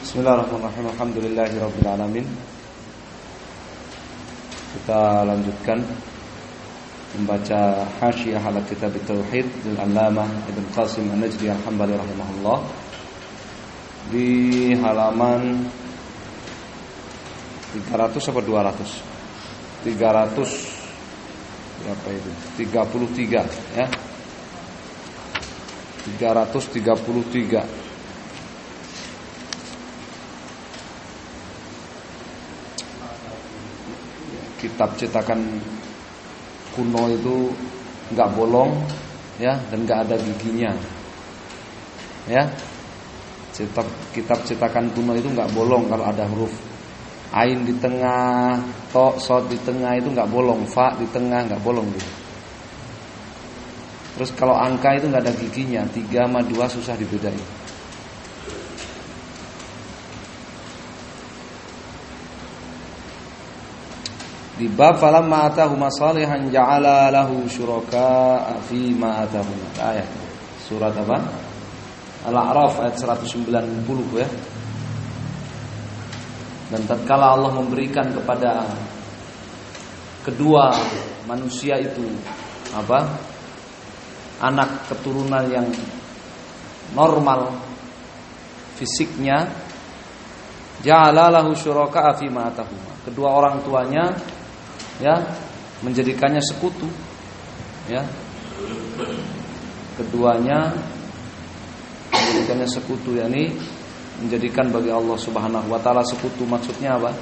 Bismillahirrahmanirrahim. Alhamdulillahirabbil alamin. Kita lanjutkan membaca Hasyiah ala Kitab Tauhid Al-Allamah Ibn Qasim An-Najdi Al-Hambali rahimahullah di halaman 300 atau 200? 300 berapa itu? 33 ya. 333. Kitab cetakan kuno itu nggak bolong ya, dan nggak ada giginya ya. Kitab cetakan kuno itu nggak bolong kalau ada huruf ain di tengah, to, sod di tengah itu nggak bolong, fa di tengah nggak bolong gitu. Terus kalau angka itu nggak ada giginya, 3 sama 2 susah dibedain. Di bab falamma atahuma salihan ja'ala lahu syuraka fi ma atahuma. Ayat surat apa? Al-A'raf ayat 190 ya. Dan tatkala Allah memberikan kepada kedua manusia itu apa? Anak keturunan yang normal fisiknya, ja'ala lahu syuraka fi ma atahuma. Kedua orang tuanya ya menjadikannya sekutu ya, keduanya menjadikannya sekutu, yakni menjadikan bagi Allah Subhanahu wa taala sekutu. Maksudnya apa?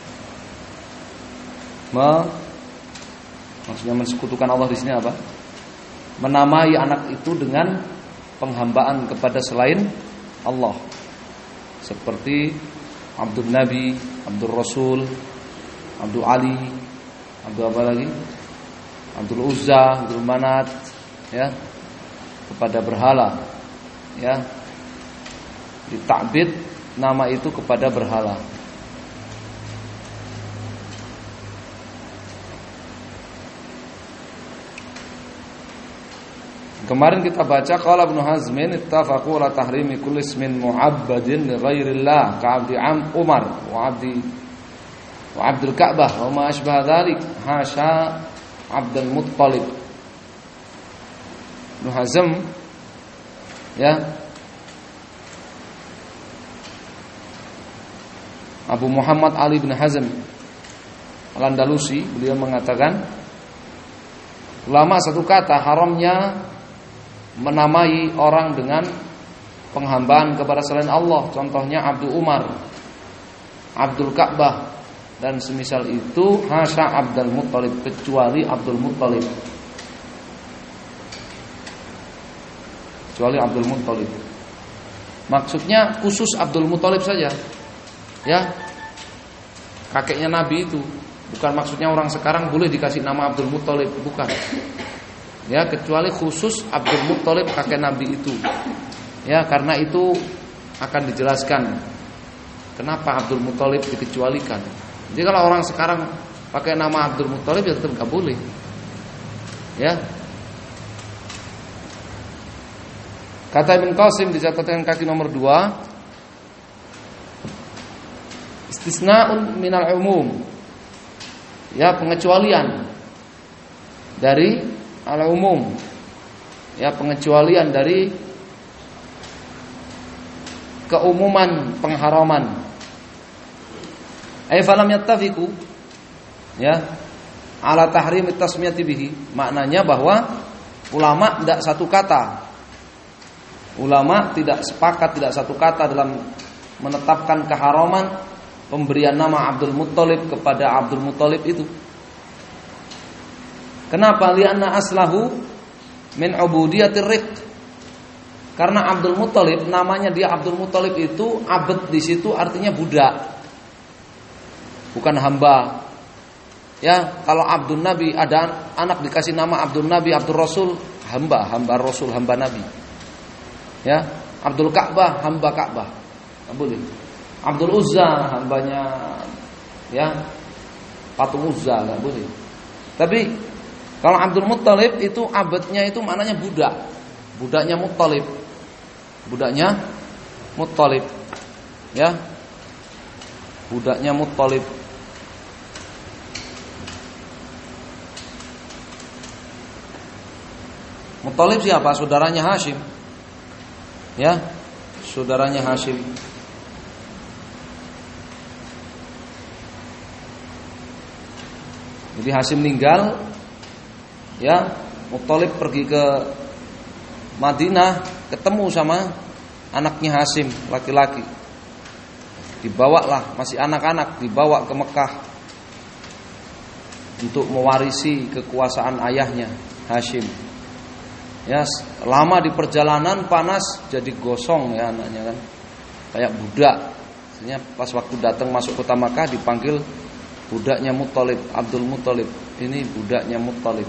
Maksudnya mensekutukan Allah di sini apa? Menamai anak itu dengan penghambaan kepada selain Allah, seperti Abdul Nabi, Abdul Rasul, Abdul Ali, Abdul apa lagi? Abdul Uzza, Abdul Manat ya, kepada berhala ya. Ditakbid nama itu kepada berhala. Kemarin kita baca qala Ibnu Hazmin ittafaqu ala tahrimi kulli ismin mu'abbadin li ghairillah ka'abdi Umar wa Abdul Ka'bah wa ma asbah dzalik hasya Abdul Muttalib. Ibnu Hazm ya, Abu Muhammad Ali bin Hazm Al-Andalusi, beliau mengatakan ulama satu kata haramnya menamai orang dengan penghambaan kepada selain Allah. Contohnya Abdul Umar, Abdul Ka'bah dan semisal itu, hasya Abdul Muttalib, kecuali Abdul Muttalib. Kecuali Abdul Muttalib. Maksudnya khusus Abdul Muttalib saja. Ya. Kakeknya Nabi itu. Bukan maksudnya orang sekarang boleh dikasih nama Abdul Muttalib, bukan. Ya, kecuali khusus Abdul Muttalib kakek Nabi itu. Ya, karena itu akan dijelaskan kenapa Abdul Muttalib dikecualikan. Jadi kalau orang sekarang pakai nama Abdul Muttalib ya tetap gak boleh. Ya. Kata Ibn Qasim di catatan kaki nomor 2, istisna'un minal umum. Ya, pengecualian dari al-umum. Ya, pengecualian dari keumuman pengharaman. Ay falam yattafiqu ya ala tahrim at-tasmiyati bihi. Maknanya bahwa ulama tidak satu kata. Ulama tidak sepakat, tidak satu kata dalam menetapkan keharaman pemberian nama Abdul Muttalib kepada Abdul Muttalib itu. Kenapa? Lianna aslahu min ubudiyatir riq. Karena Abdul Muttalib, namanya dia Abdul Muttalib itu, abd di situ artinya budak, bukan hamba. Ya, kalau Abdul Nabi, ada anak dikasih nama Abdul Nabi, Abdul Rasul, hamba Rasul, hamba Nabi. Ya, Abdul Ka'bah, hamba Ka'bah. Enggak boleh. Abdul Uzza, hambanya ya patung Uzza, enggak boleh. Tapi kalau Abdul Muttalib itu abadnya itu maknanya budak. Budaknya Muttalib. Ya. budaknya Muttalib. Muttalib siapa? Saudaranya Hashim. Ya, saudaranya Hashim. Jadi Hashim meninggal, ya, Muttalib pergi ke Madinah, ketemu sama anaknya Hashim, laki-laki. Dibawalah, masih anak-anak, dibawa ke Mekah untuk mewarisi kekuasaan ayahnya Hashim. Ya, lama di perjalanan panas, jadi gosong ya anaknya kan, kayak budak. Maksudnya pas waktu datang masuk kota Makkah dipanggil budaknya Muttalib, Abdul Muttalib. Ini budaknya Muttalib.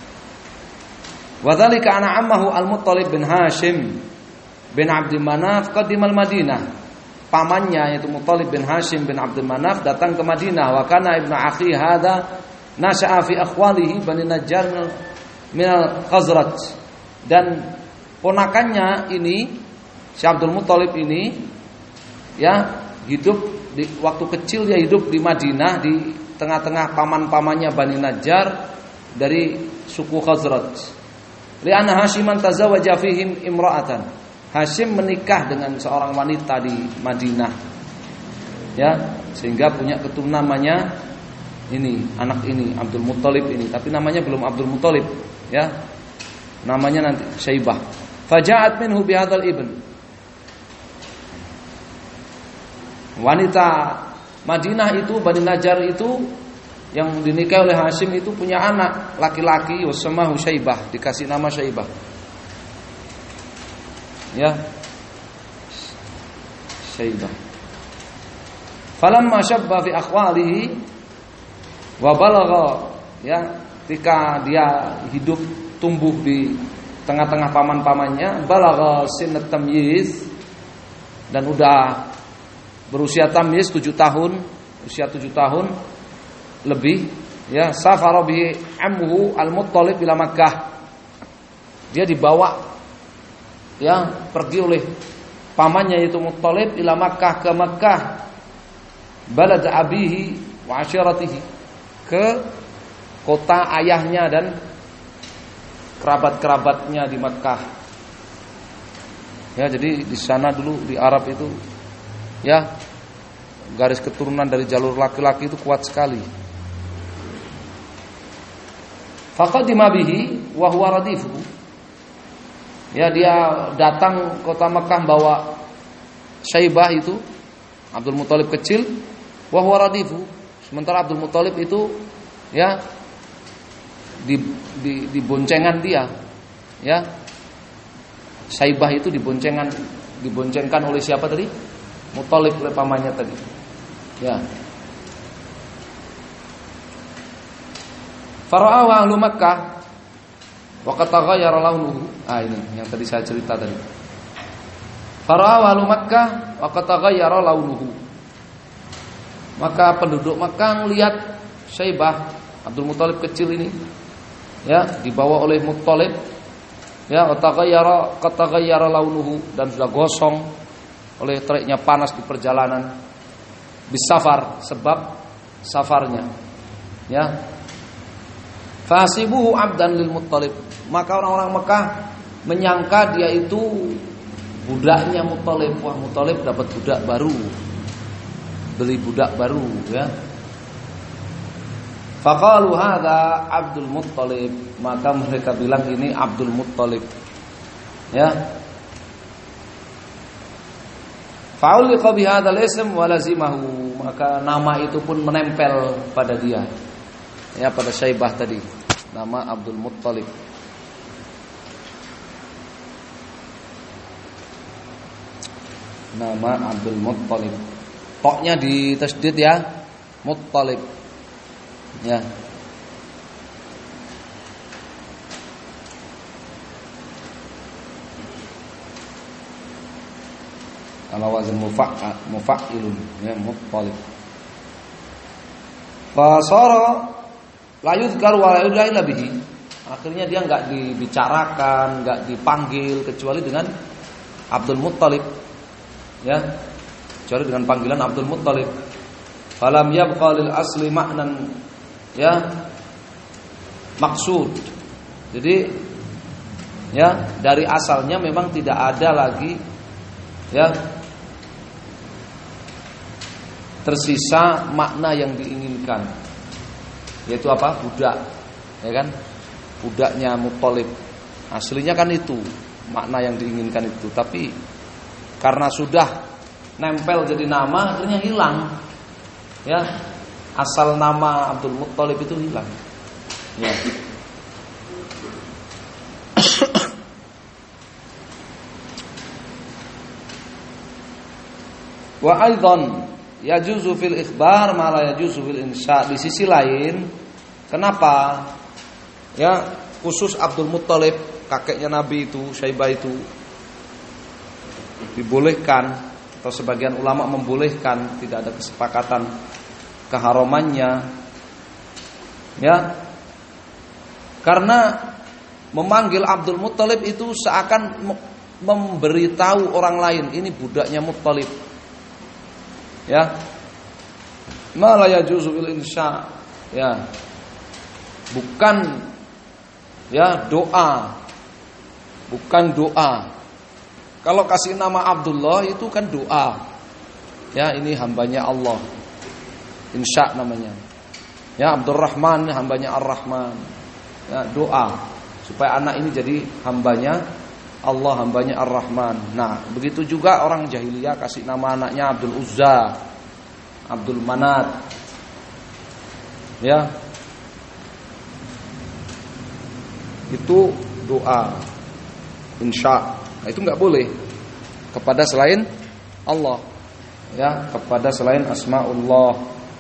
Wa dzalika ana ammahu Al-Muttalib bin Hashim bin Abd Manaf qadimal Madinah. Pamannya yaitu Muttalib bin Hashim bin Abd Manaf datang ke Madinah. Wa kana ibnu akhi hadza nasha'a fi akhwalihi Bani Najjar min al-Khazraj. Dan ponakannya ini, si Abdul Muttalib ini, ya, hidup di waktu kecil dia hidup di Madinah di tengah-tengah paman-pamannya Bani Najjar dari suku Khazraj. Li'anna Hashiman tazawwaja fihim imra'atan. Hashim menikah dengan seorang wanita di Madinah. Ya, sehingga punya keturunan namanya ini, anak ini Abdul Muttalib ini, tapi namanya belum Abdul Muttalib, ya. Namanya nanti Syaibah. Faja'at minhu bihadzal ibn. Wanita Madinah itu, Bani Najjar itu yang dinikahi oleh Hashim itu punya anak laki-laki wasamahu Syaibah, dikasih nama Syaibah. Ya. Syaibah. Falamma shabba fi akhwalihi wa balagha, ya, ketika dia hidup tumbuh di tengah-tengah paman-pamannya, balagha sinnat tamyiz, dan udah berusia tamyiz 7 tahun, usia 7 tahun lebih, ya, safara bi ammuhu Al-Muttalib ila Makkah. Dia dibawa, ya, pergi oleh pamannya yaitu Muttalib ila Makkah, ke Makkah, balad abihi wa asyiratihi, ke kota ayahnya dan kerabat-kerabatnya di Makkah. Ya, jadi di sana dulu di Arab itu, ya, garis keturunan dari jalur laki-laki itu kuat sekali. Faqadima bihi wa huwa radifu. Ya, dia datang kota Makkah bawa Syaibah itu, Abdul Muttalib kecil, wa huwa radifu. Sementara Abdul Muttalib itu, ya, di boncengan dia, ya. Syaibah itu diboncengkan oleh siapa tadi? Muttalib, oleh pamannya tadi. Ya. Fara'ahu ahlu Makkah wa qad taghayyara launuhu. Ini yang tadi saya cerita tadi. Fara'ahu ahlu Makkah wa qad taghayyara launuhu. Maka penduduk Makkah melihat Syaibah, Abdul Muttalib kecil ini, ya, dibawa oleh Muttalib, ya, qad taghayyara launuhu, dan sudah gosong oleh teriknya panas di perjalanan, bisafar, sebab safarnya, ya. Fasibuhu abdan lil Muttalib. Maka orang-orang Mekah menyangka dia itu budaknya Muttalib. Wah, Muttalib dapat budak baru, beli budak baru, ya. Faqalu hadza Abdul Muttalib. Maka mereka bilang ini Abdul Muttalib, ya. Fa'uliqa bihadzal ism wa lazimahu. Maka nama itu pun menempel pada dia, ya, pada Syaibah tadi, nama Abdul Muttalib. Nama Abdul Muttalib. Toknya di tasdid, ya, Muttalib, ya. Ala wazn mufa'ilun, ya, Muttalib. Fasara la yuzkar wa la yud'a illa bihi. Akhirnya dia enggak dibicarakan, enggak dipanggil kecuali dengan Abdul Muttalib, ya, kecuali dengan panggilan Abdul Muttalib. Falam yabqa lil asli maknan ya maksud. Jadi ya dari asalnya memang tidak ada lagi ya tersisa makna yang diinginkan, yaitu apa? Budak, ya kan? Budaknya Muttalib. Aslinya kan itu makna yang diinginkan itu, tapi karena sudah nempel jadi nama akhirnya hilang. Ya, asal nama Abdul Muttalib itu hilang. Ya. Wa aidan yajuzu fil ikhbar ma la yajuzu fil insya. Di sisi lain, kenapa ya khusus Abdul Muttalib, kakeknya Nabi itu, Syaibah itu dibolehkan, atau sebagian ulama membolehkan, tidak ada kesepakatan keharamannya. Ya. Karena memanggil Abdul Muttalib itu seakan memberitahu orang lain ini budaknya Muttalib. Ya. Ma la yajuzu bil insya. Ya. Bukan ya doa. Bukan doa. Kalau kasih nama Abdullah itu kan doa. Ya, ini hambanya Allah. Insya namanya. Ya, Abdurrahman hambanya Ar-Rahman. Ya, doa supaya anak ini jadi hambanya Allah, hambanya Ar-Rahman. Nah, begitu juga orang jahiliyah kasih nama anaknya Abdul Uzza, Abdul Manat. Ya. Itu doa. Insya. Nah, itu enggak boleh kepada selain Allah. Ya, kepada selain asmaullah.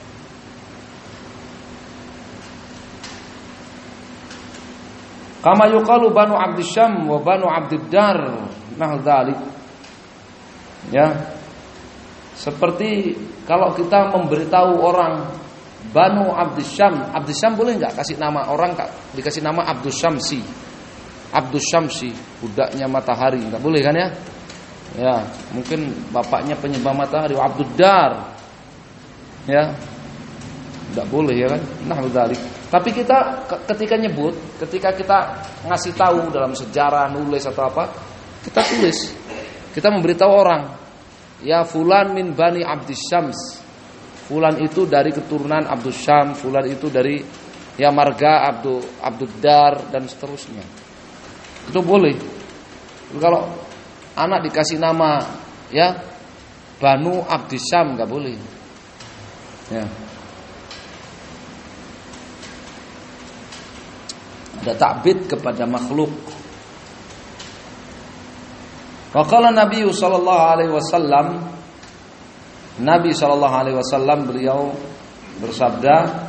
Kama yuqalu Banu Abdisyam wa Banu Abdiddar nahdalik. Ya. Seperti kalau kita memberitahu orang Banu Abdisyam, Abdisyam boleh enggak kasih nama orang dikasih nama Abdus Syamsi. Abdus Syamsi, budaknya matahari, enggak boleh kan ya? Ya, mungkin bapaknya penyembah matahari, Abduddar. Ya. Enggak boleh ya kan? Nahdalik. Tapi kita ketika nyebut, ketika kita ngasih tahu dalam sejarah, nulis atau apa, kita tulis. Kita memberitahu orang, ya fulan min Bani Abdisyams. Fulan itu dari keturunan Abdus Syam, fulan itu dari ya marga Abduddar dan seterusnya. Itu boleh. Kalau anak dikasih nama ya Banu Abdisyam enggak boleh. Ya. Ada ta'bid kepada makhluk. Wa qala Nabi sallallahu alaihi wasallam, Nabi sallallahu alaihi wasallam beliau bersabda,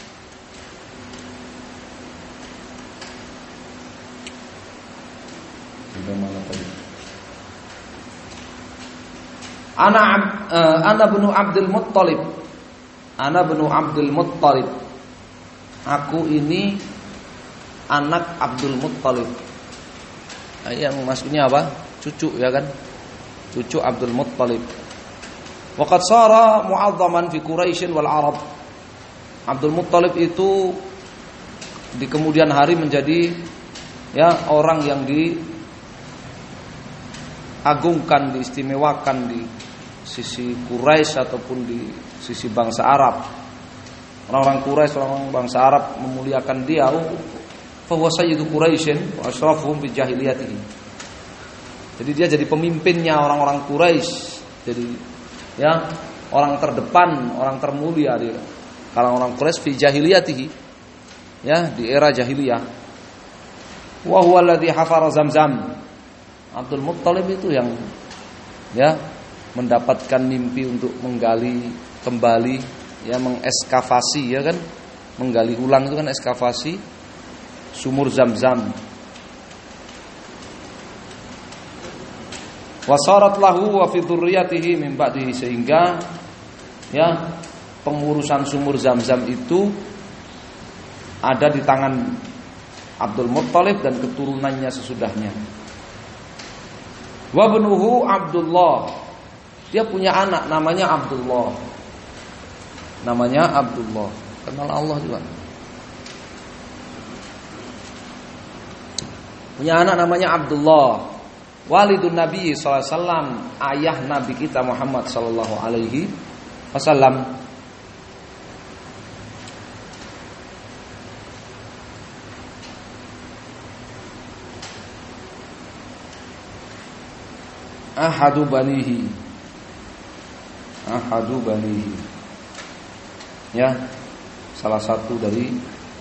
Ana bnu Abdul Muttalib. Ana bnu Abdul Muttalib. Aku ini anak Abdul Muttalib. Yang maksudnya apa? Cucu ya kan? Cucu Abdul Muttalib. Waqad sara mu'azzaman fi Quraisy wal Arab. Abdul Muttalib itu di kemudian hari menjadi ya orang yang diagungkan, diistimewakan di sisi Quraisy ataupun di sisi bangsa Arab. Orang-orang Quraisy, orang-orang bangsa Arab memuliakan dia. Fahuwa sayyidu Quraisyin wa asrafuhum bi jahiliyatihi. Jadi dia jadi pemimpinnya orang-orang Quraisy. Jadi ya orang terdepan, orang termulia di kalangan orang Quraisy fi jahiliyatihi. Ya, di era jahiliyah. Wa huwa alladhi hafara Zamzam. Abdul Muttalib itu yang ya mendapatkan mimpi untuk menggali kembali, ya mengeskavasi, ya kan, menggali ulang itu kan eskavasi sumur Zamzam. Wasarat lahu wa fi dzurriyyatihi min ba'dihi, sehingga ya pengurusan sumur Zamzam itu ada di tangan Abdul Muttalib dan keturunannya sesudahnya. Wa ibnuhu Abdullah. Dia punya anak namanya Abdullah. namanya Abdullah. Kenal Allah juga. Punya anak namanya Abdullah. Walidun Nabi sallallahu alaihi wasallam, ayah Nabi kita Muhammad sallallahu alaihi wasallam. Ahadu banihi. Ya, salah satu dari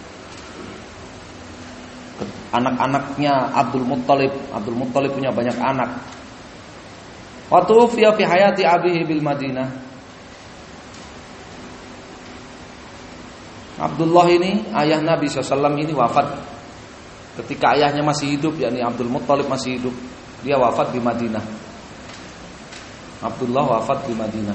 anak-anaknya Abdul Muttalib. Abdul Muttalib punya banyak anak. Wa tufiya fi hayati abihi bil Madinah. Abdullah ini ayah Nabi SAW ini wafat ketika ayahnya masih hidup, yakni Abdul Muttalib masih hidup. Dia wafat di Madinah. Abdullah wafat di Madinah.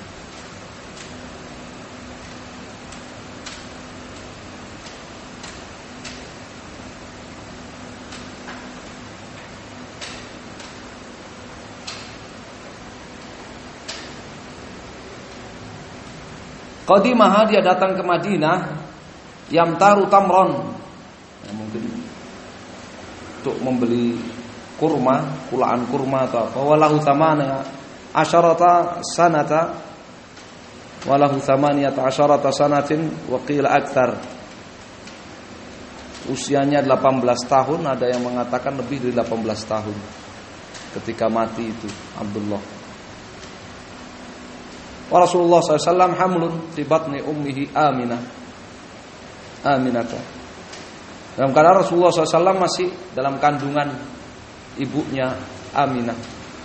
Qadimaha, dia datang ke Madinah, yamtaru tamron, ya, mungkin untuk membeli kurma, kulaan kurma atau apa. Walahu thamana asyarata sanata, walahu thamaniyata asyarata sanatin wa qila aktsar. Usianya 18 tahun, ada yang mengatakan lebih dari 18 tahun ketika mati itu Abdullah. Wa Rasulullah SAW hamlun fi batni ummihi Aminah. Dalam keadaan Rasulullah SAW masih dalam kandungan ibunya Aminah.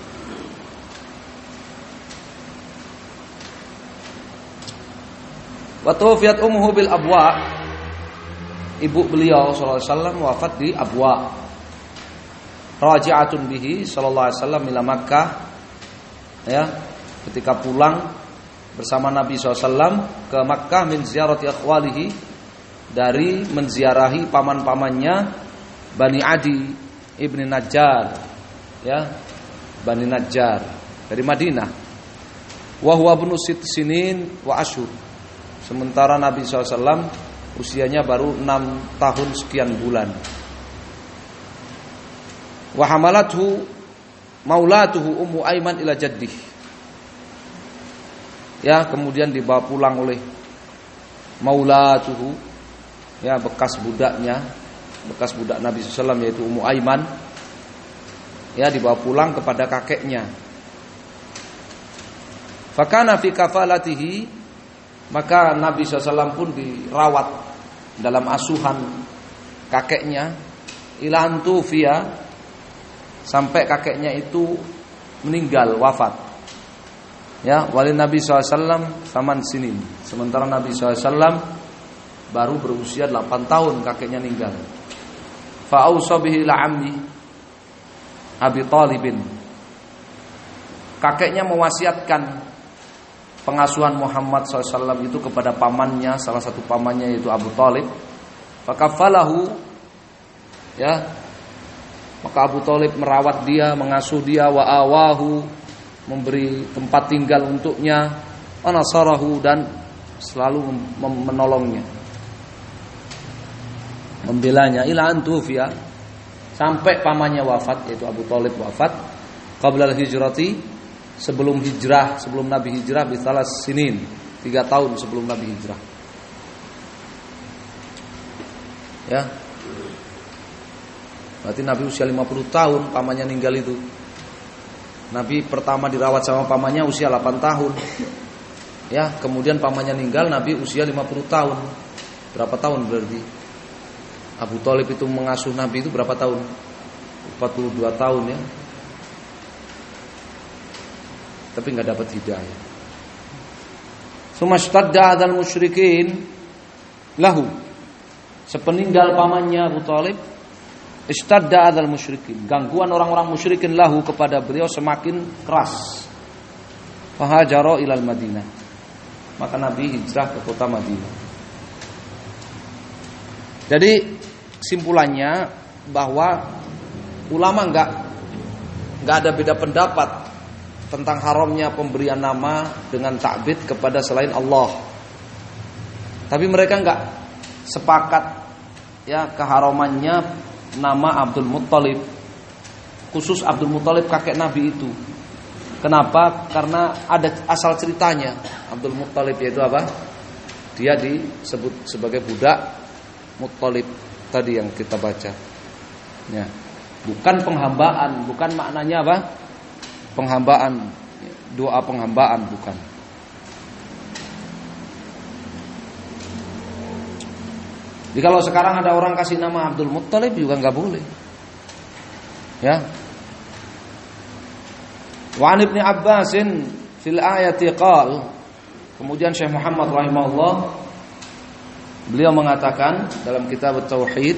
Wa tuwfiyat ummuhu bil Abwa. Ibu beliau sallallahu alaihi wasallam wafat di Abwa. Raji'atun bihi sallallahu alaihi wasallam ila Makkah. Ya, ketika pulang bersama Nabi SAW ke Makkah min ziyarati akhwalihi, dari menziarahi paman-pamannya Bani Adi ibni Najjar, ya, Bani Najjar dari Madinah. Wa huwa ibnu sinin wa ashur. Sementara Nabi SAW usianya baru 6 tahun sekian bulan. Wa hamalathu maulatuhu Ummu Aiman ila jaddih. Ya, kemudian dibawa pulang oleh maulatuhu, ya, bekas budak Nabi SAW yaitu Ummu Aiman, ya, dibawa pulang kepada kakeknya. Fakana fi kafalatihi, maka Nabi SAW pun dirawat dalam asuhan kakeknya ilan tufiya, sampai kakeknya itu meninggal, wafat. Ya, walin Nabi SAW saman sinin. Sementara Nabi SAW baru berusia 8 tahun kakeknya meninggal. Fa'ausa bihi la'ammi Abi Talibin. Kakeknya mewasiatkan pengasuhan Muhammad SAW itu kepada pamannya, salah satu pamannya yaitu Abu Talib. Fakafalahu, ya, maka Abu Talib merawat dia, mengasuh dia, wa awahu, memberi tempat tinggal untuknya, wa nasarahu, dan selalu menolongnya, membelanya, ila antufiya, sampai pamannya wafat, yaitu Abu Talib wafat qabla al-hijrati, sebelum hijrah, sebelum Nabi hijrah, bisalas sinin, 3 tahun sebelum Nabi hijrah. Ya, berarti Nabi usia 50 tahun, pamannya meninggal itu. Nabi pertama dirawat sama pamannya usia 8 tahun. Ya, kemudian pamannya meninggal, Nabi usia 50 tahun. Berapa tahun berarti? Abu Talib itu mengasuh Nabi itu berapa tahun? 42 tahun, ya. Tapi enggak dapat hidayah. Sumastadda adzal musyrikin lahu. Sepeninggal pamannya Abu Talib, istadda adzal musyrikin, gangguan orang-orang musyrikin lahu kepada beliau semakin keras. Fahajara ilal Madinah, maka Nabi hijrah ke kota Madinah. Jadi simpulannya bahwa ulama enggak ada beda pendapat tentang haramnya pemberian nama dengan ta'bid kepada selain Allah. Tapi mereka enggak sepakat ya keharamannya nama Abdul Muttalib. Khusus Abdul Muttalib kakek Nabi itu. Kenapa? Karena ada asal ceritanya. Abdul Muttalib yaitu apa? Dia disebut sebagai budak Muttalib tadi yang kita baca. Ya. Bukan penghambaan, bukan maknanya apa? Penghambaan, doa penghambaan bukan. Jadi kalau sekarang ada orang kasih nama Abdul Muttalib juga nggak boleh. Ya. Wa an Ibnu Abbasin fil ayati qal. Kemudian Syekh Muhammad rahimahullah beliau mengatakan dalam kitab Tauhid,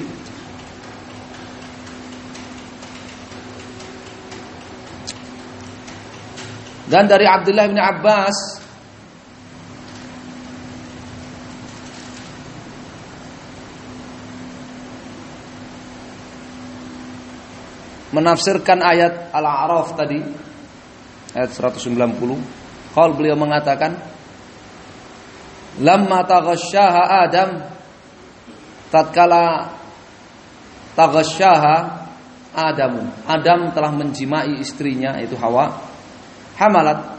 dan dari Abdullah bin Abbas menafsirkan ayat Al-A'raf tadi, ayat 190, qaul beliau mengatakan, lamma taghasyaha Adam, tatkala taghasyaha Adam telah menjimai istrinya yaitu Hawa, hamalat,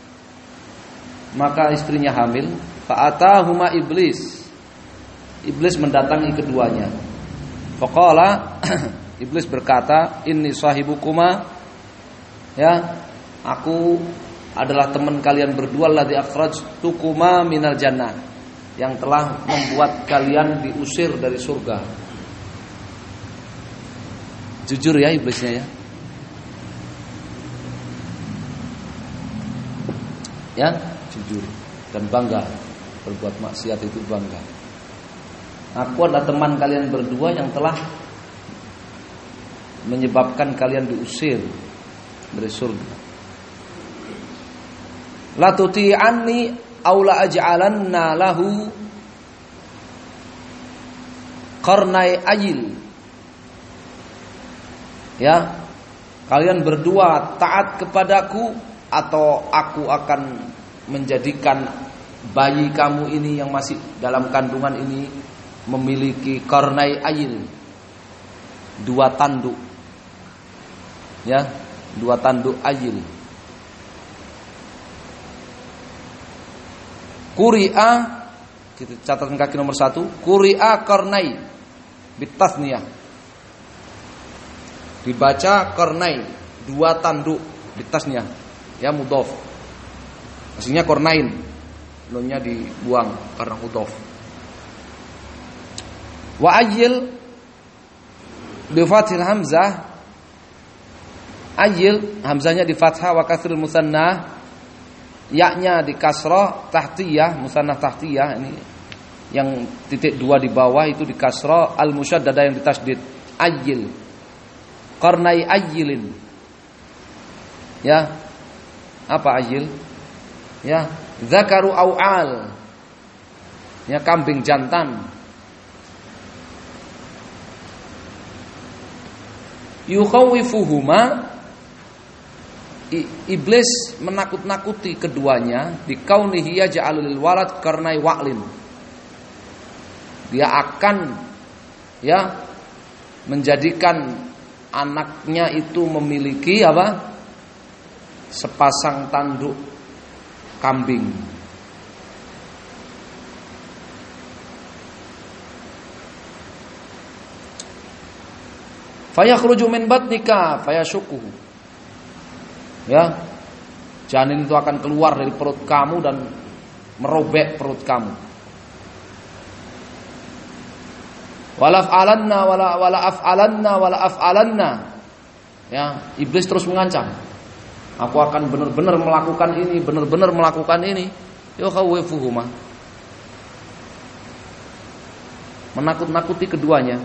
maka istrinya hamil, fa'atahuma iblis mendatangi keduanya, faqala iblis berkata, inni sahibukuma, ya, aku adalah teman kalian berdua, ladzi akhrajtukuma minal jannah, yang telah membuat kalian diusir dari surga. Jujur ya iblisnya ya. Ya, jujur dan bangga. Berbuat maksiat itu bangga. Aku adalah teman kalian berdua yang telah menyebabkan kalian diusir dari surga. La tuti'anni aw la aj'alanna lahu qarnai ayil. Ya, kalian berdua taat kepadaku atau aku akan menjadikan bayi kamu ini yang masih dalam kandungan ini memiliki qarnai ayil, dua tanduk. Ya, dua tanduk ayil. Quri'a, kita catatkan kaki nomor 1, Quri'a qarnai bitasniyah. Dibaca qarnai, dua tanduk bitasniyah. Ya, mudhof. Aslinya qarnain. Nunnya dibuang karena mudhof. Wa ajil bi fathil hamzah. Ajil hamzahnya di fathah wa kasril musanna. Ya-nya di kasrah tahtiyah, musannah tahtiyah, ini yang titik 2 di bawah itu di kasrah, al musyaddada yang ditasdid, ajil, qarnai ajilin. Ya, apa ajil? Ya, zakaru au'al, ya, kambing jantan. Yukhawifuhuma, iblis menakut-nakuti keduanya, bikaunihi yaj'alul walad karnai wa'lin. Dia akan, ya, menjadikan anaknya itu memiliki apa? Sepasang tanduk kambing. Fayakhruju min batnika fayashukuhu. Ya, janin itu akan keluar dari perut kamu dan merobek perut kamu. Wala af'alanna. Ya, iblis terus mengancam. Aku akan benar-benar melakukan ini, Yukhawwifuhuma. Menakut-nakuti keduanya.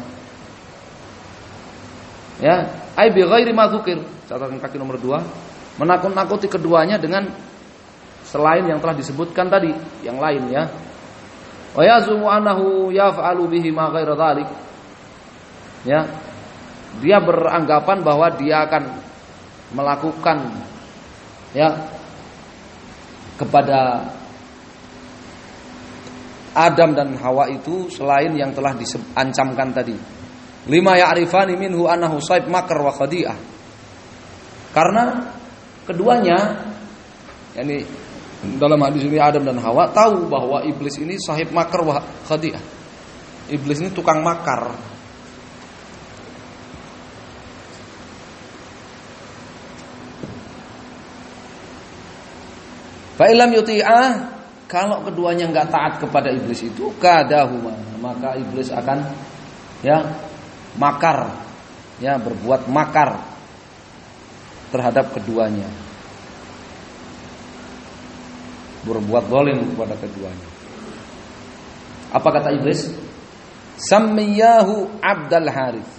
Ya, ai bi ghairi ma dzukir. Catatan kaki nomor 2. Menakut-nakuti keduanya dengan selain yang telah disebutkan tadi, yang lain ya. Wa yazumu annahu yaf'alu bihi ma ghaira dzalik. Ya. Dia beranggapan bahwa dia akan melakukan, ya, kepada Adam dan Hawa itu selain yang telah diancamkan tadi. Lima ya'rifani minhu annahu saib makar wa khadi'ah. Karena keduanya, yakni dalam hadis ini Adam dan Hawa tahu bahwa iblis ini sahib makar wa khadi'ah. Iblis ini tukang makar. Fa illam yuti'ah, kalau keduanya enggak taat kepada iblis itu, kadahuma, maka iblis akan makar, berbuat makar terhadap keduanya. Berbuat zalim kepada keduanya. Apa kata iblis? Sammiyahu Abdul Harith.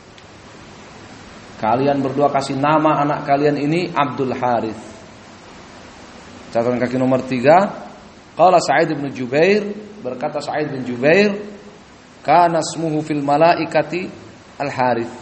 Kalian berdua kasih nama anak kalian ini Abdul Harith. Catatan kaki nomor 3. Qala Sa'id bin Jubair, berkata Sa'id bin Jubair, kana ismuhu fil malaikati Al-Harith.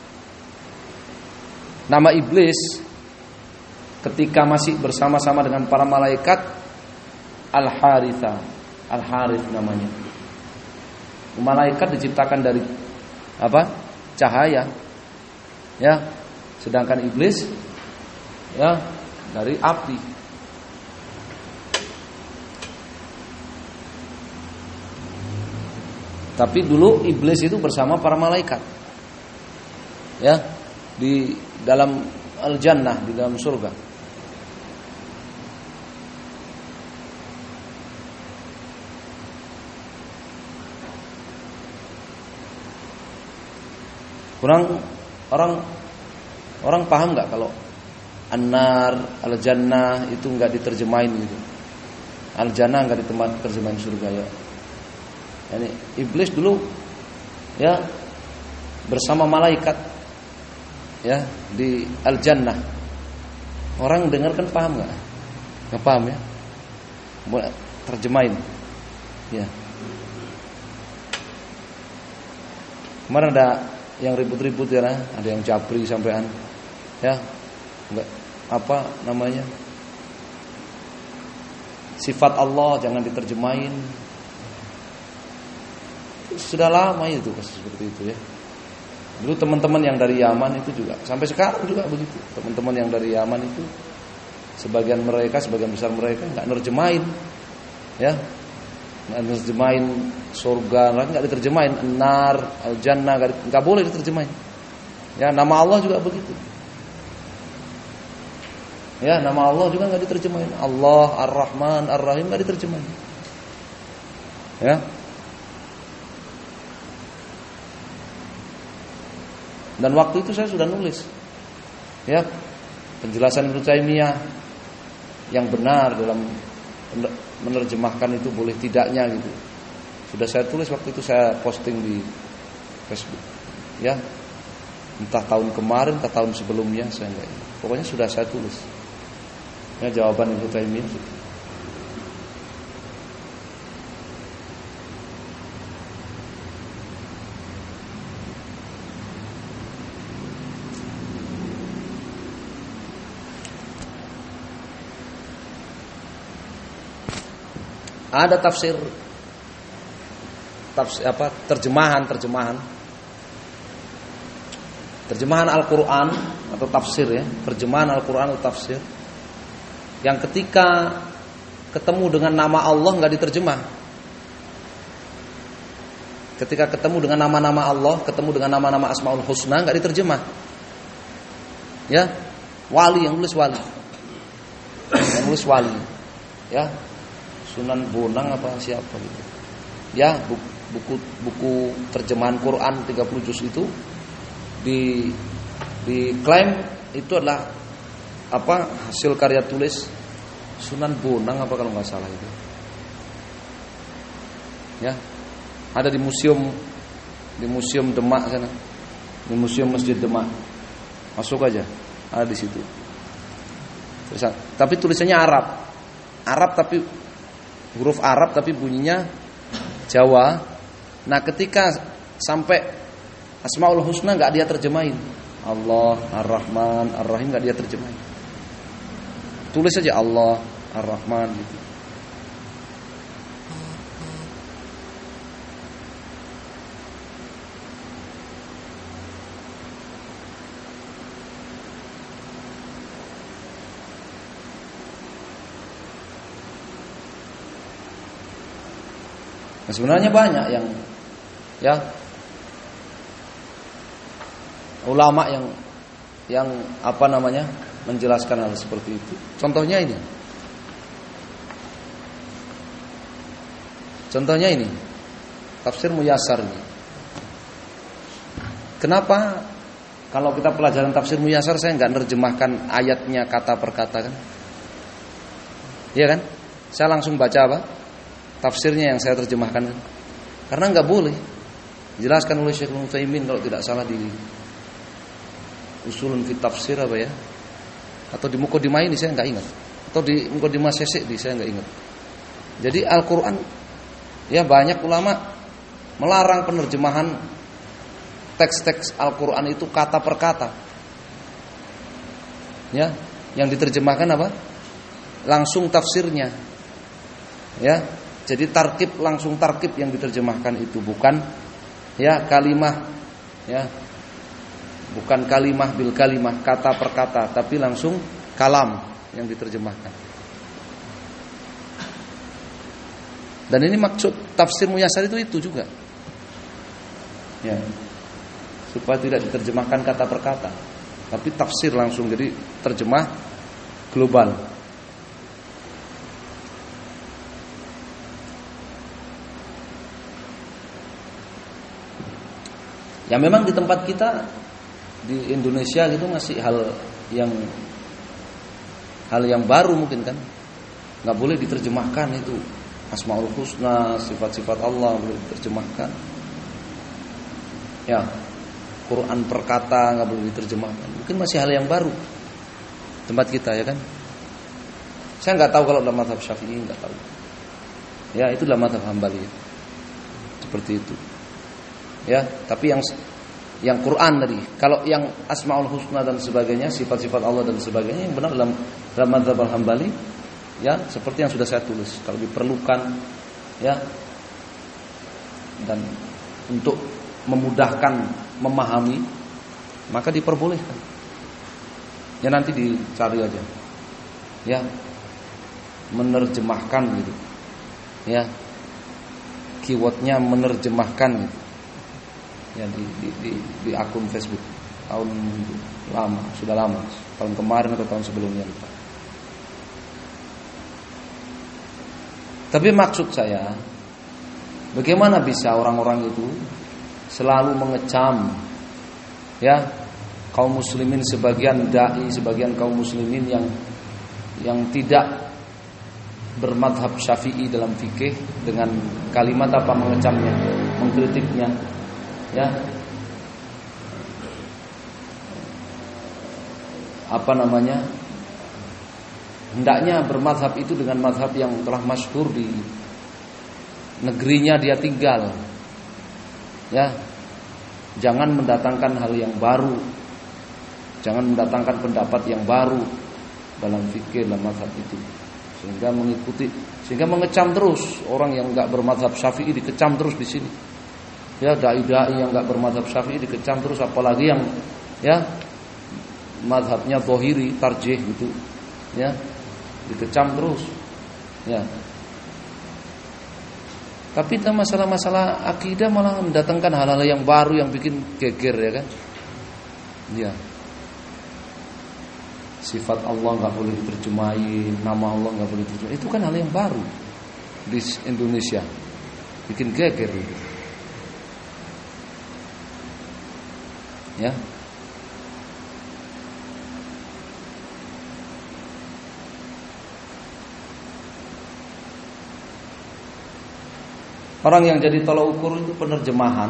Nama iblis ketika masih bersama-sama dengan para malaikat Al-Haritha. Al-Harith namanya. Malaikat diciptakan dari apa? Cahaya. Ya. Sedangkan iblis dari api. Tapi dulu iblis itu bersama para malaikat. Ya, di dalam al-jannah, di dalam surga. Orang paham nggak kalau an-nar, al-jannah itu nggak diterjemahin gitu. Al-jannah nggak diterjemahin surga ya. Yani iblis dulu bersama malaikat di al-jannah. Orang dengar kan paham nggak? Nggak paham ya? Boleh terjemahin. Ya. Kemarin ada yang ribut-ribut ya, ada yang jabri sampean. Ya. Enggak apa namanya? Sifat Allah jangan diterjemahin. Sudah lama itu seperti itu ya. Dulu teman-teman yang dari Yaman itu juga sampai sekarang juga begitu. Teman-teman yang dari Yaman itu sebagian besar mereka enggak nerjemahin. Ya. Enggak nerjemahin surga, enggak diterjemahin an-nar, al-jannah, enggak boleh diterjemahin. Ya, nama Allah juga begitu. Ya, nama Allah juga enggak diterjemahin. Allah, Ar-Rahman, Ar-Rahim enggak diterjemahin. Ya. Dan waktu itu saya sudah nulis ya penjelasan Ibnu Taimiyah yang benar dalam menerjemahkan itu boleh tidaknya gitu. Sudah saya tulis waktu itu, saya posting di Facebook. Ya. Entah tahun kemarin, entah tahun sebelumnya, saya enggak. Pokoknya sudah saya tulis. Ya, jawaban Ibnu Taimiyah. Ada terjemahan Al-Qur'an atau tafsir ya, terjemahan Al-Qur'an atau tafsir yang ketika ketemu dengan nama Allah enggak diterjemah. Ketika ketemu dengan nama-nama Allah, ketemu dengan nama-nama Asmaul Husna enggak diterjemah. Ya, wali yang nulis wali. Yang nulis wali. Ya. Sunan Bonang apa siapa gitu. Ya, buku terjemahan Quran 30 juz itu diklaim itu adalah hasil karya tulis Sunan Bonang apa kalau nggak salah itu. Ya. Ada di museum Demak sana. Di museum Masjid Demak. Masuk aja. Ada di situ. Tapi tulisannya Arab. Arab tapi huruf Arab tapi bunyinya Jawa. Nah, ketika sampai Asmaul Husna enggak dia terjemahin. Allah, Ar-Rahman, Ar-Rahim enggak dia terjemahin. Tulis saja Allah, Ar-Rahman gitu. Nah, sebenarnya banyak yang ya ulama yang apa namanya menjelaskan hal seperti itu. Contohnya ini. Contohnya ini. Tafsir Muyassar ini. Kenapa kalau kita pelajaran tafsir Muyassar saya enggak nerjemahkan ayatnya kata per kata kan? Iya kan? Saya langsung baca apa? Tafsirnya yang saya terjemahkan. Karena enggak boleh. Dijelaskan oleh Syekh Utsaimin kalau tidak salah di Usulun fi Tafsir apa ya? Atau di Muqaddimah ini saya enggak ingat. Atau di Muqaddimah Syekh di saya enggak ingat. Jadi Al-Qur'an ya banyak ulama melarang penerjemahan teks-teks Al-Qur'an itu kata per kata. Ya, yang diterjemahkan apa? Langsung tafsirnya. Ya, jadi tarkib langsung tarkib yang diterjemahkan itu bukan ya kalimah ya. Bukan kalimah bil kalimah kata per kata, tapi langsung kalam yang diterjemahkan. Dan ini maksud tafsir Muyassar itu juga. Ya. Supaya tidak diterjemahkan kata per kata, tapi tafsir langsung, jadi terjemah global. Ya memang di tempat kita di Indonesia gitu masih hal yang baru mungkin kan, nggak boleh diterjemahkan itu Asmaul Husna, sifat-sifat Allah boleh diterjemahkan. Ya, Quran per kata nggak boleh diterjemahkan. Mungkin masih hal yang baru tempat kita ya kan. Saya nggak tahu kalau dalam mazhab Syafi'i, nggak tahu. Ya itu dalam mazhab Hambali seperti itu. Ya, tapi yang Quran tadi, kalau yang Asmaul Husna dan sebagainya, sifat-sifat Allah dan sebagainya, yang benar dalam mazhab Hambali, ya seperti yang sudah saya tulis. Kalau diperlukan, ya, dan untuk memudahkan memahami, maka diperbolehkan. Ya nanti dicari aja, ya, menerjemahkan gitu, ya, keywordnya menerjemahkan gitu. Ya di akun Facebook sudah lama tahun kemarin atau tahun sebelumnya. Tapi maksud saya, bagaimana bisa orang-orang itu selalu mengecam ya kaum muslimin, sebagian dai, sebagian kaum muslimin yang tidak bermadhab Syafi'i dalam fikih dengan kalimat apa, mengecamnya, mengkritiknya. Ya, apa namanya? Hendaknya bermadhab itu dengan madhab yang telah masyhur di negerinya dia tinggal. Ya, jangan mendatangkan hal yang baru, jangan mendatangkan pendapat yang baru dalam fikih, dalam madhab itu, sehingga mengecam terus orang yang enggak bermadhab Syafi'i, dikecam terus di sini. Ya, dai-dai yang enggak bermadhab Syafi'i dikecam terus, apalagi yang ya madhabnya zahiri, tarjih gitu, ya, dikecam terus. Ya. Tapi dalam masalah-masalah akidah malah mendatangkan hal-hal yang baru yang bikin geger ya kan. Ya. Sifat Allah enggak boleh diterjemahin, nama Allah enggak boleh diterjemahin. Itu kan hal yang baru di Indonesia. Bikin geger gitu. Ya. Orang yang jadi tolak ukur itu penerjemahan,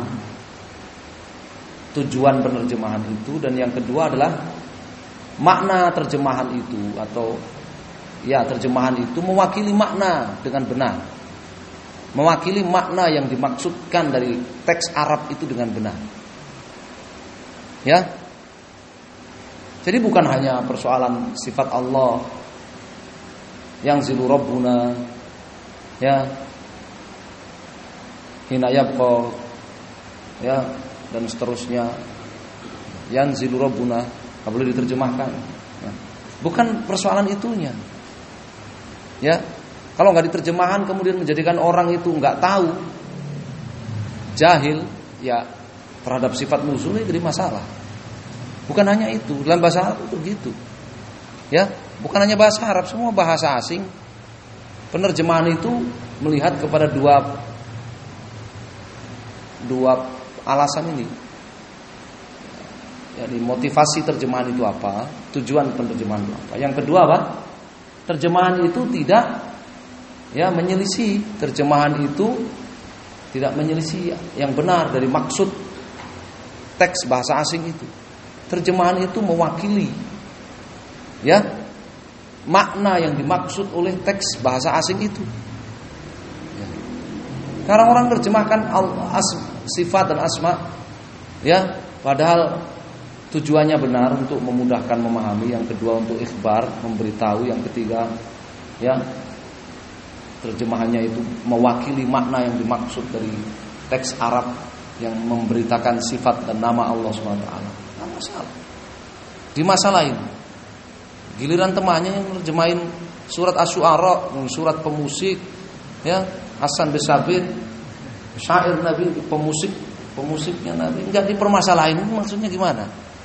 tujuan penerjemahan itu, dan yang kedua adalah makna terjemahan itu, atau ya terjemahan itu mewakili makna dengan benar, mewakili makna yang dimaksudkan dari teks Arab itu dengan benar. Ya, jadi bukan hanya persoalan sifat Allah yang zilu Rabbuna, ya, hina yabqa, ya, dan seterusnya, yang zilu Rabbuna, nggak boleh diterjemahkan. Ya. Bukan persoalan itunya. Ya, kalau nggak diterjemahkan kemudian menjadikan orang itu nggak tahu, jahil ya terhadap sifat nuzul jadi masalah. Bukan hanya itu, dalam bahasa Arab itu gitu. Ya, bukan hanya bahasa Arab, semua bahasa asing. Penerjemahan itu melihat kepada dua alasan ini. Jadi motivasi terjemahan itu apa? Tujuan penerjemahan itu apa? Yang kedua apa? Terjemahan itu tidak menyelisih. Terjemahan itu tidak menyelisih yang benar dari maksud teks bahasa asing itu. Terjemahan itu mewakili makna yang dimaksud oleh teks bahasa asing itu. Sekarang orang terjemahkan sifat dan asma, padahal tujuannya benar untuk memudahkan memahami. Yang kedua untuk ikhbar, memberitahu. Yang ketiga, terjemahannya itu mewakili makna yang dimaksud dari teks Arab yang memberitakan sifat dan nama Allah SWT. Nggak masalah. Di masa lain, giliran temannya yang nerjemahin surat Asy-Syu'ara, surat pemusik, Hasan bin Sabit, syair Nabi, pemusiknya Nabi, enggak dipermasalahin. Maksudnya gimana?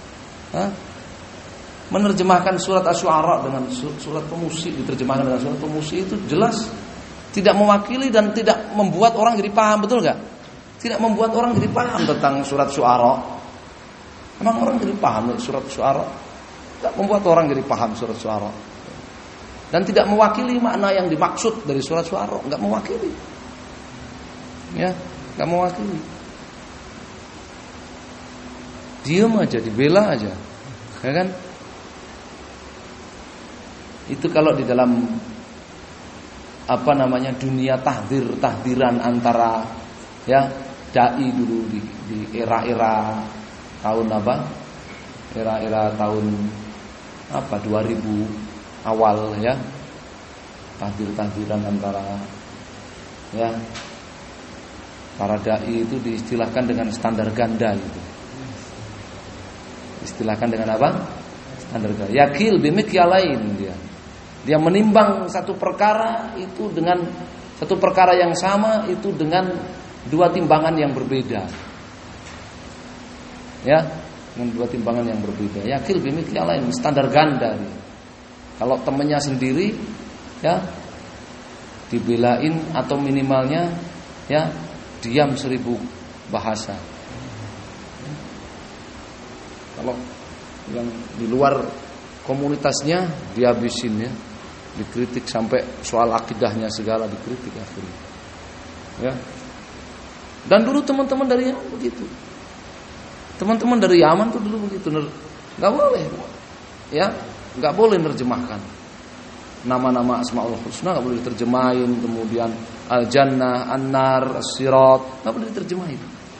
Menerjemahkan surat Asy-Syu'ara dengan surat pemusik, diterjemahkan dengan surat pemusik itu jelas tidak mewakili dan tidak membuat orang jadi paham, betul enggak? Tidak membuat orang jadi paham tentang surat Syu'ara. Emang orang jadi paham surat Syu'ara? Tidak membuat orang jadi paham surat Syu'ara. Dan tidak mewakili makna yang dimaksud dari surat Syu'ara, enggak mewakili. Enggak mewakili. Diam aja, dibela aja. Ya kan? Itu kalau di dalam dunia tahdiran antara dai dulu di era-era tahun era-era tahun 2000 awal tahdiran antara para dai itu diistilahkan dengan standar ganda gitu. Istilahkan dengan apa? Standar ganda. Yakil bimikyalain dia menimbang satu perkara itu dengan satu perkara yang sama itu dengan dua timbangan yang berbeda. Dengan dua timbangan yang berbeda. Yakil bimikyalain, standar ganda dia. Kalau temannya sendiri dibelain atau minimalnya diam 1000 bahasa. Kalau yang di luar komunitasnya dihabisin dikritik sampai soal akidahnya segala dikritik akhirnya. Dan dulu teman-teman dari Yaman begitu. Teman-teman dari Yaman tuh dulu begitu. Enggak boleh. Enggak boleh nerjemahkan. Nama-nama Asmaul Husna enggak boleh diterjemahin, kemudian Al-Jannah, An-Nar, As-Sirat, enggak boleh diterjemahin.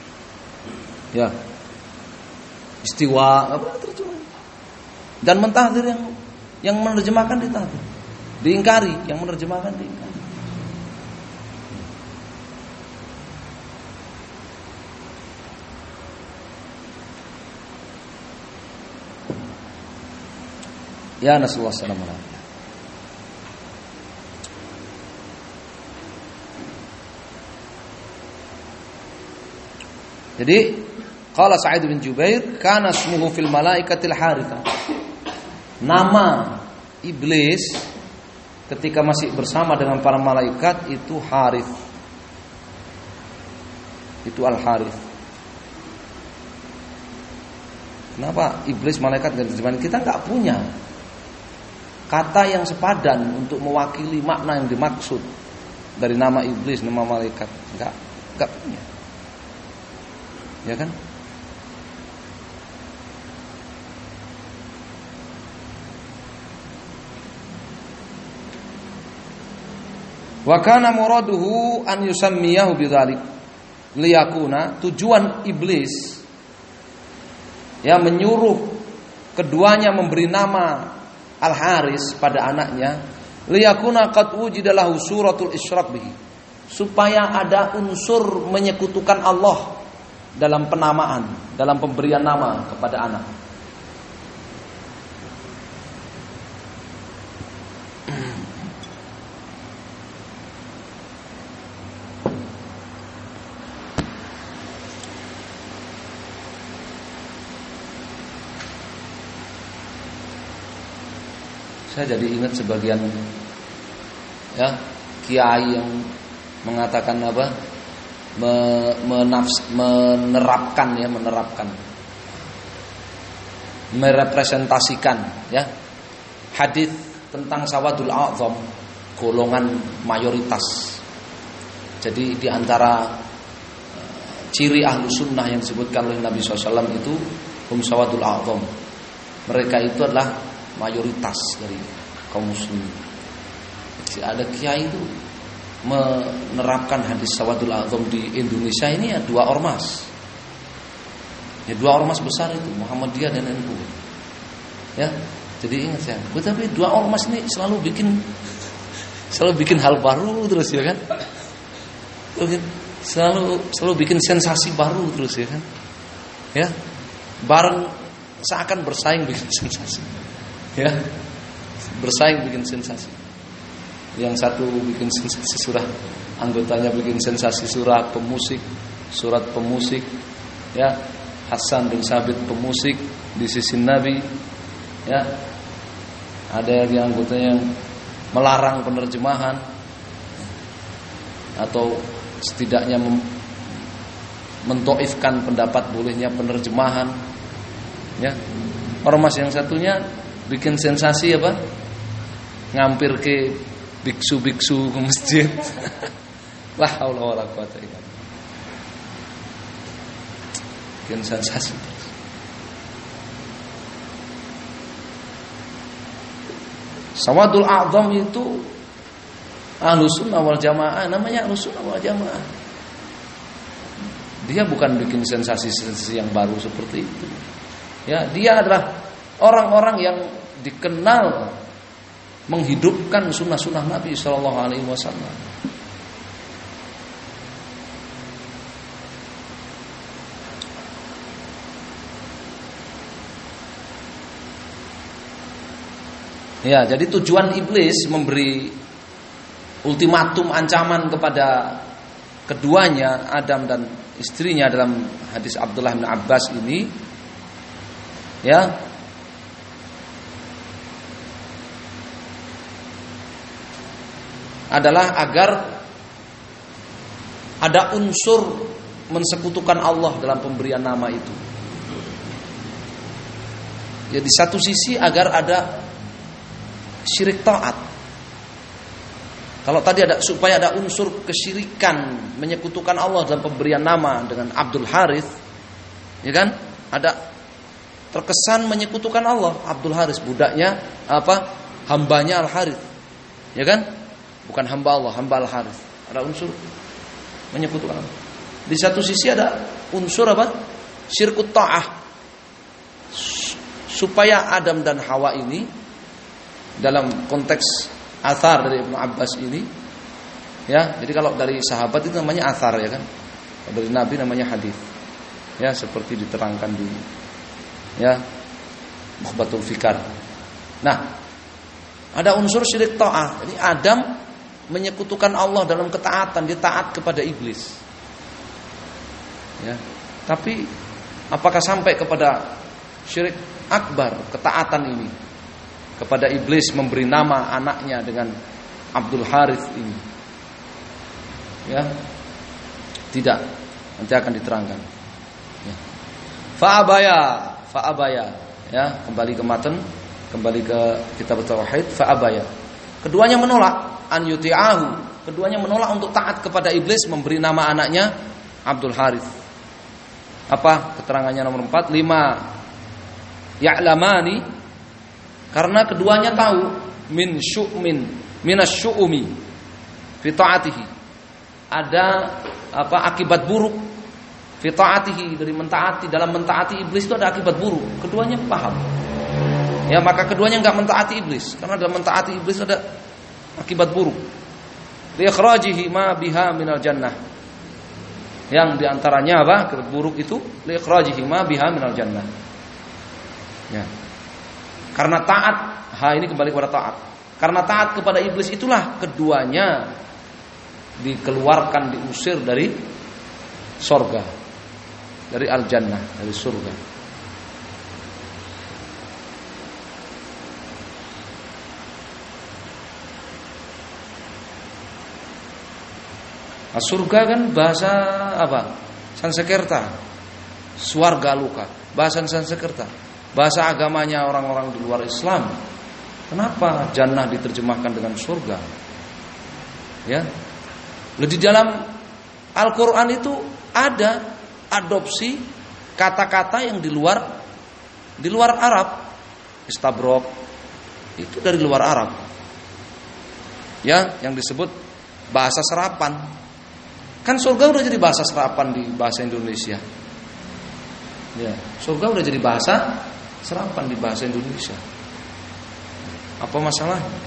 Istiwa enggak boleh diterjemahin. Dan mentahdir yang menerjemahkan ditahdir. Diingkari, yang menerjemahkan diingkari. Ya nasallahu alaihi wasallam. Jadi qala Sa'id bin Jubair kana ismuhu fil malaikatil Harithah. Nama iblis ketika masih bersama dengan para malaikat itu Harith. Itu Al-Harith. Kenapa iblis malaikat dan terjemahan kita enggak punya kata yang sepadan untuk mewakili makna yang dimaksud dari nama iblis, nama malaikat? Enggak punya. Ya kan? Wa kana muraduhu an yusammiyahu bidzalik liyakuna, tujuan iblis menyuruh keduanya memberi nama Al-Haris pada anaknya liyakuna qad wujida lahu suratul isyraq bihi, supaya ada unsur menyekutukan Allah dalam penamaan, dalam pemberian nama kepada anak. Saya jadi ingat sebagian ya kiai yang mengatakan apa? Menerapkan, merepresentasikan ya hadis tentang sawadul a'zam, golongan mayoritas. Jadi di antara ciri ahlu sunnah yang disebutkan oleh Nabi SAW itu sawadul a'zam. Mereka itu adalah mayoritas dari kaum muslimin. Jadi ada kiai itu menerapkan hadis sawadul a'zam di Indonesia ini ya dua ormas. Ya dua ormas besar itu, Muhammadiyah dan NU. Ya, jadi ingat saya. Tapi dua ormas ini selalu bikin hal baru terus ya kan? Selalu bikin sensasi baru terus ya kan? Ya, bareng seakan bersaing bikin sensasi. Ya, bersaing bikin sensasi. Yang satu bikin sensasi surah, anggotanya bikin sensasi surat pemusik, ya. Hasan bin Sabit pemusik di sisi Nabi, ya. Ada yang anggotanya yang melarang penerjemahan atau setidaknya mentoifkan pendapat bolehnya penerjemahan, ya. Ormas yang satunya bikin sensasi apa? Ngampir ke biksu-biksu ke masjid. La haula wala quwata illa billah. Bikin sensasi. Sawadul a'zam itu Ahlus Sunnah wal Jamaah, namanya Ahlus Sunnah wal Jamaah. Dia bukan bikin sensasi-sensasi yang baru seperti itu. Ya, dia adalah orang-orang yang dikenal menghidupkan sunnah-sunnah Nabi Sallallahu Alaihi Wasallam. Ya, jadi tujuan iblis memberi ultimatum ancaman kepada keduanya, Adam dan istrinya, dalam hadis Abdullah bin Abbas ini, ya, adalah agar ada unsur mensekutukan Allah dalam pemberian nama itu. Ya, di satu sisi agar ada syirik taat. Kalau tadi ada supaya ada unsur kesyirikan, menyekutukan Allah dalam pemberian nama dengan Abdul Harith, ya kan? Ada terkesan menyekutukan Allah. Abdul Harith budaknya apa? Hambanya Al Harith. Ya kan? Bukan hamba Allah, hamba Al Harith. Ada unsur menyekutukan Allah. Di satu sisi ada unsur apa? Syirkut ta'ah. Supaya Adam dan Hawa ini dalam konteks athar dari Ibnu Abbas ini, ya, jadi kalau dari sahabat itu namanya athar, ya kan, kalau dari Nabi namanya hadis, ya, seperti diterangkan di, ya, Mukhbatul Fikar. Nah, ada unsur syirik ta'ah. Jadi Adam menyekutukan Allah dalam ketaatan, dia taat kepada iblis, ya. Tapi apakah sampai kepada syirik akbar, ketaatan ini kepada iblis, memberi nama anaknya dengan Abdul Harith ini? Ya, tidak. Nanti akan diterangkan. Ya. Fa'abaya. Ya, kembali ke matan, kembali ke kitab tauhid. Fa'abaya. Keduanya menolak an yuti'ahu. Keduanya menolak untuk taat kepada iblis, memberi nama anaknya Abdul Harith. Apa keterangannya nomor 4? 5 ya'lamani, karena keduanya tahu minasyu'umi fi ta'atihi, ada apa akibat buruk fi ta'atihi, dari mentaati, dalam mentaati iblis itu ada akibat buruk. Keduanya paham. Ya, maka keduanya enggak mentaati iblis, karena dalam mentaati iblis ada akibat buruk. Li ikhrajihi ma biha minal jannah. Yang diantaranya apa? Akibat buruk itu li ikhrajihi ma biha minal jannah. Ya. Karena taat, ini kembali kepada taat. Karena taat kepada iblis itulah keduanya dikeluarkan, diusir dari surga, dari al-jannah, dari surga. Surga kan bahasa apa? Sanskerta. Swarga luka, bahasa Sanskerta. Bahasa agamanya orang-orang di luar Islam. Kenapa jannah diterjemahkan dengan surga? Ya. Di dalam Al-Qur'an itu ada adopsi kata-kata yang di luar Arab. Istabrok itu dari luar Arab. Ya, yang disebut bahasa serapan. Kan surga udah jadi bahasa serapan di bahasa Indonesia. Ya, surga udah jadi bahasa serapan di bahasa Indonesia. Apa masalahnya?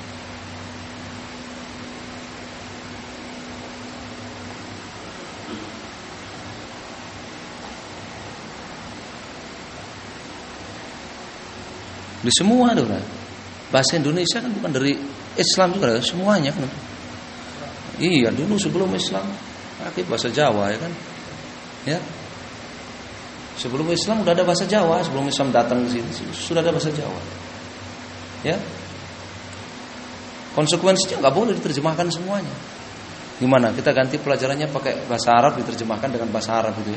Di semua ada bahasa Indonesia kan bukan dari Islam juga, semuanya kan. Iya, dulu sebelum Islam pakai bahasa Jawa ya kan. Ya. Sebelum Islam udah ada bahasa Jawa, sebelum Islam datang ke sini sudah ada bahasa Jawa. Ya. Konsekuensinya nggak boleh diterjemahkan semuanya. Gimana? Kita ganti pelajarannya pakai bahasa Arab, diterjemahkan dengan bahasa Arab gitu ya.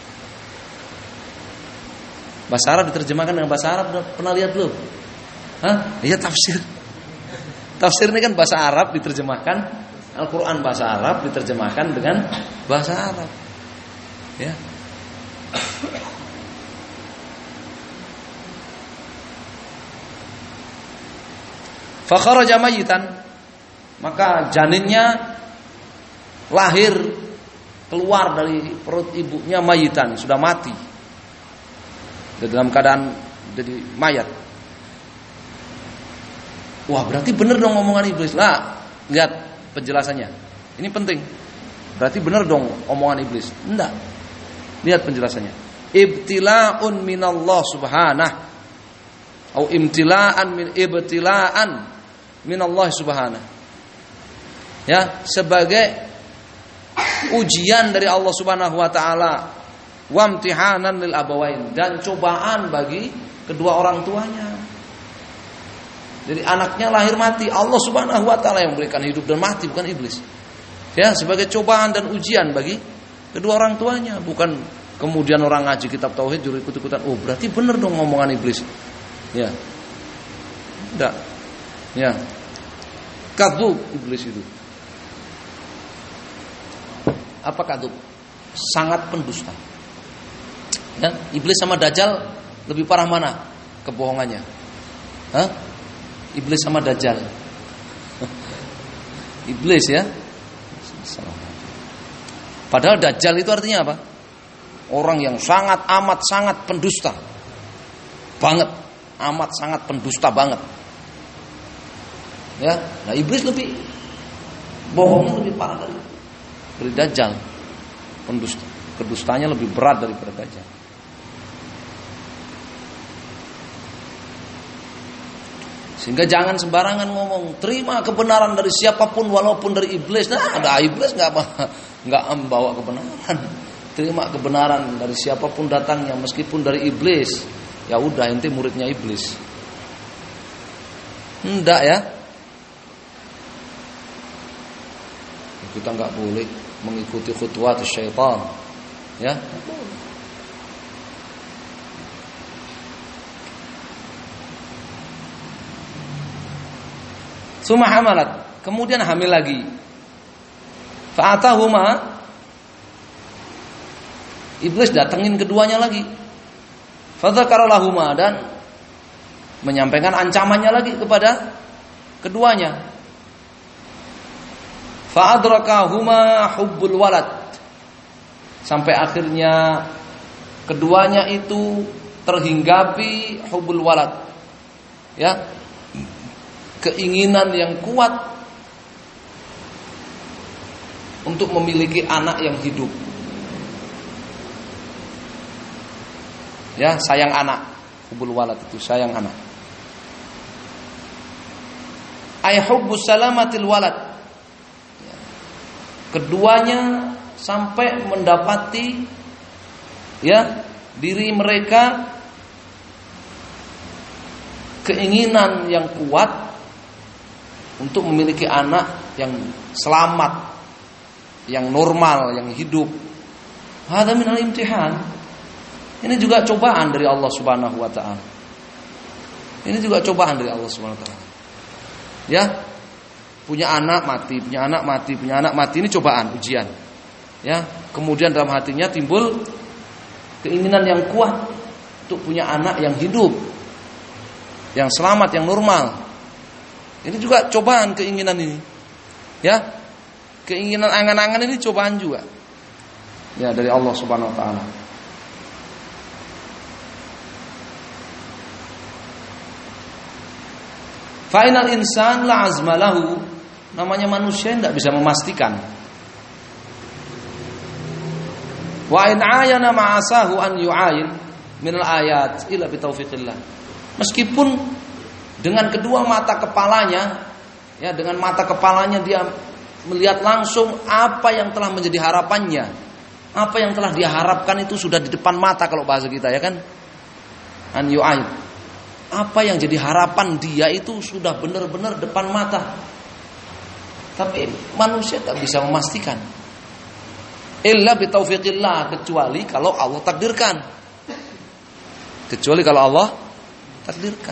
Bahasa Arab diterjemahkan dengan bahasa Arab, pernah lihat belum? Hah? Iya, tafsir. Tafsir ini kan bahasa Arab diterjemahkan, Al-Quran bahasa Arab diterjemahkan dengan bahasa Arab. Ya. Fa kharaja mayitan, maka janinnya lahir keluar dari perut ibunya mayitan, sudah mati. Dalam keadaan jadi mayat. Wah, berarti benar dong omongan iblis. Nah, lihat penjelasannya. Ini penting. Berarti benar dong omongan iblis. Enggak. Lihat penjelasannya. Ibtila'un minallah subhanahu. Atau ibtila'an minallah subhanahu. Ya, sebagai ujian dari Allah Subhanahu wa taala. Wamtihanan lil abawain, dan cobaan bagi kedua orang tuanya. Jadi anaknya lahir mati, Allah Subhanahu wa taala yang memberikan hidup dan mati, bukan iblis. Ya, sebagai cobaan dan ujian bagi kedua orang tuanya, bukan kemudian orang ngaji kitab tauhid jadi ikut-ikutan. Oh, berarti benar dong ngomongan iblis. Ya. Enggak. Ya. Kadzub iblis itu. Apa kadzub? Sangat pendusta. Ya, iblis sama Dajjal lebih parah mana kebohongannya? Hah? Iblis sama Dajjal. Iblis ya. Padahal Dajjal itu artinya apa? Orang yang sangat amat sangat pendusta. Banget, amat sangat pendusta banget. Ya, nah iblis lebih bohongnya lebih parah dari Dajjal. Pendusta, kedustanya lebih berat daripada Dajjal. Sehingga jangan sembarangan ngomong, terima kebenaran dari siapapun walaupun dari iblis. Nah, ada iblis enggak membawa kebenaran. Terima kebenaran dari siapapun datangnya meskipun dari iblis. Ya udah, ente muridnya iblis. Enggak ya. Kita enggak boleh mengikuti khutuwat syaitan. Ya. Suma hamalat, kemudian hamil lagi. Fa'atahuma, iblis datengin keduanya lagi. Fadzakaralahuma, dan menyampaikan ancamannya lagi kepada keduanya. Fa'adrakahuma hubbul walad, sampai akhirnya keduanya itu terhinggapi hubbul walad. Ya, keinginan yang kuat untuk memiliki anak yang hidup. Ya, sayang anak. Hubbul walad itu sayang anak. Ay hubbus salamatil walad. Keduanya sampai mendapati ya diri mereka keinginan yang kuat untuk memiliki anak yang selamat, yang normal, yang hidup. Hadza minal imtihan. Ini juga cobaan dari Allah Subhanahu wa taala. Ini juga cobaan dari Allah Subhanahu wa taala. Ya. Punya anak mati, punya anak mati, punya anak mati, ini cobaan, ujian. Ya, kemudian dalam hatinya timbul keinginan yang kuat untuk punya anak yang hidup, yang selamat, yang normal. Ini juga cobaan keinginan ini. Ya. Keinginan angan-angan ini cobaan juga. Ya, dari Allah Subhanahu wa taala. Fa'inal insan la azmalahu. Namanya manusia tidak bisa memastikan. Wa in ayana ma'asahu an yu'ayin minal ayat illa bitaufiqillah. Meskipun dengan kedua mata kepalanya, ya, dengan mata kepalanya dia melihat langsung apa yang telah menjadi harapannya. Apa yang telah dia harapkan itu sudah di depan mata kalau bahasa kita, ya kan? An yu'ayin. Apa yang jadi harapan dia itu sudah benar-benar depan mata. Tapi manusia tak bisa memastikan. Illa bitaufiqillah, kecuali kalau Allah takdirkan. Kecuali kalau Allah takdirkan.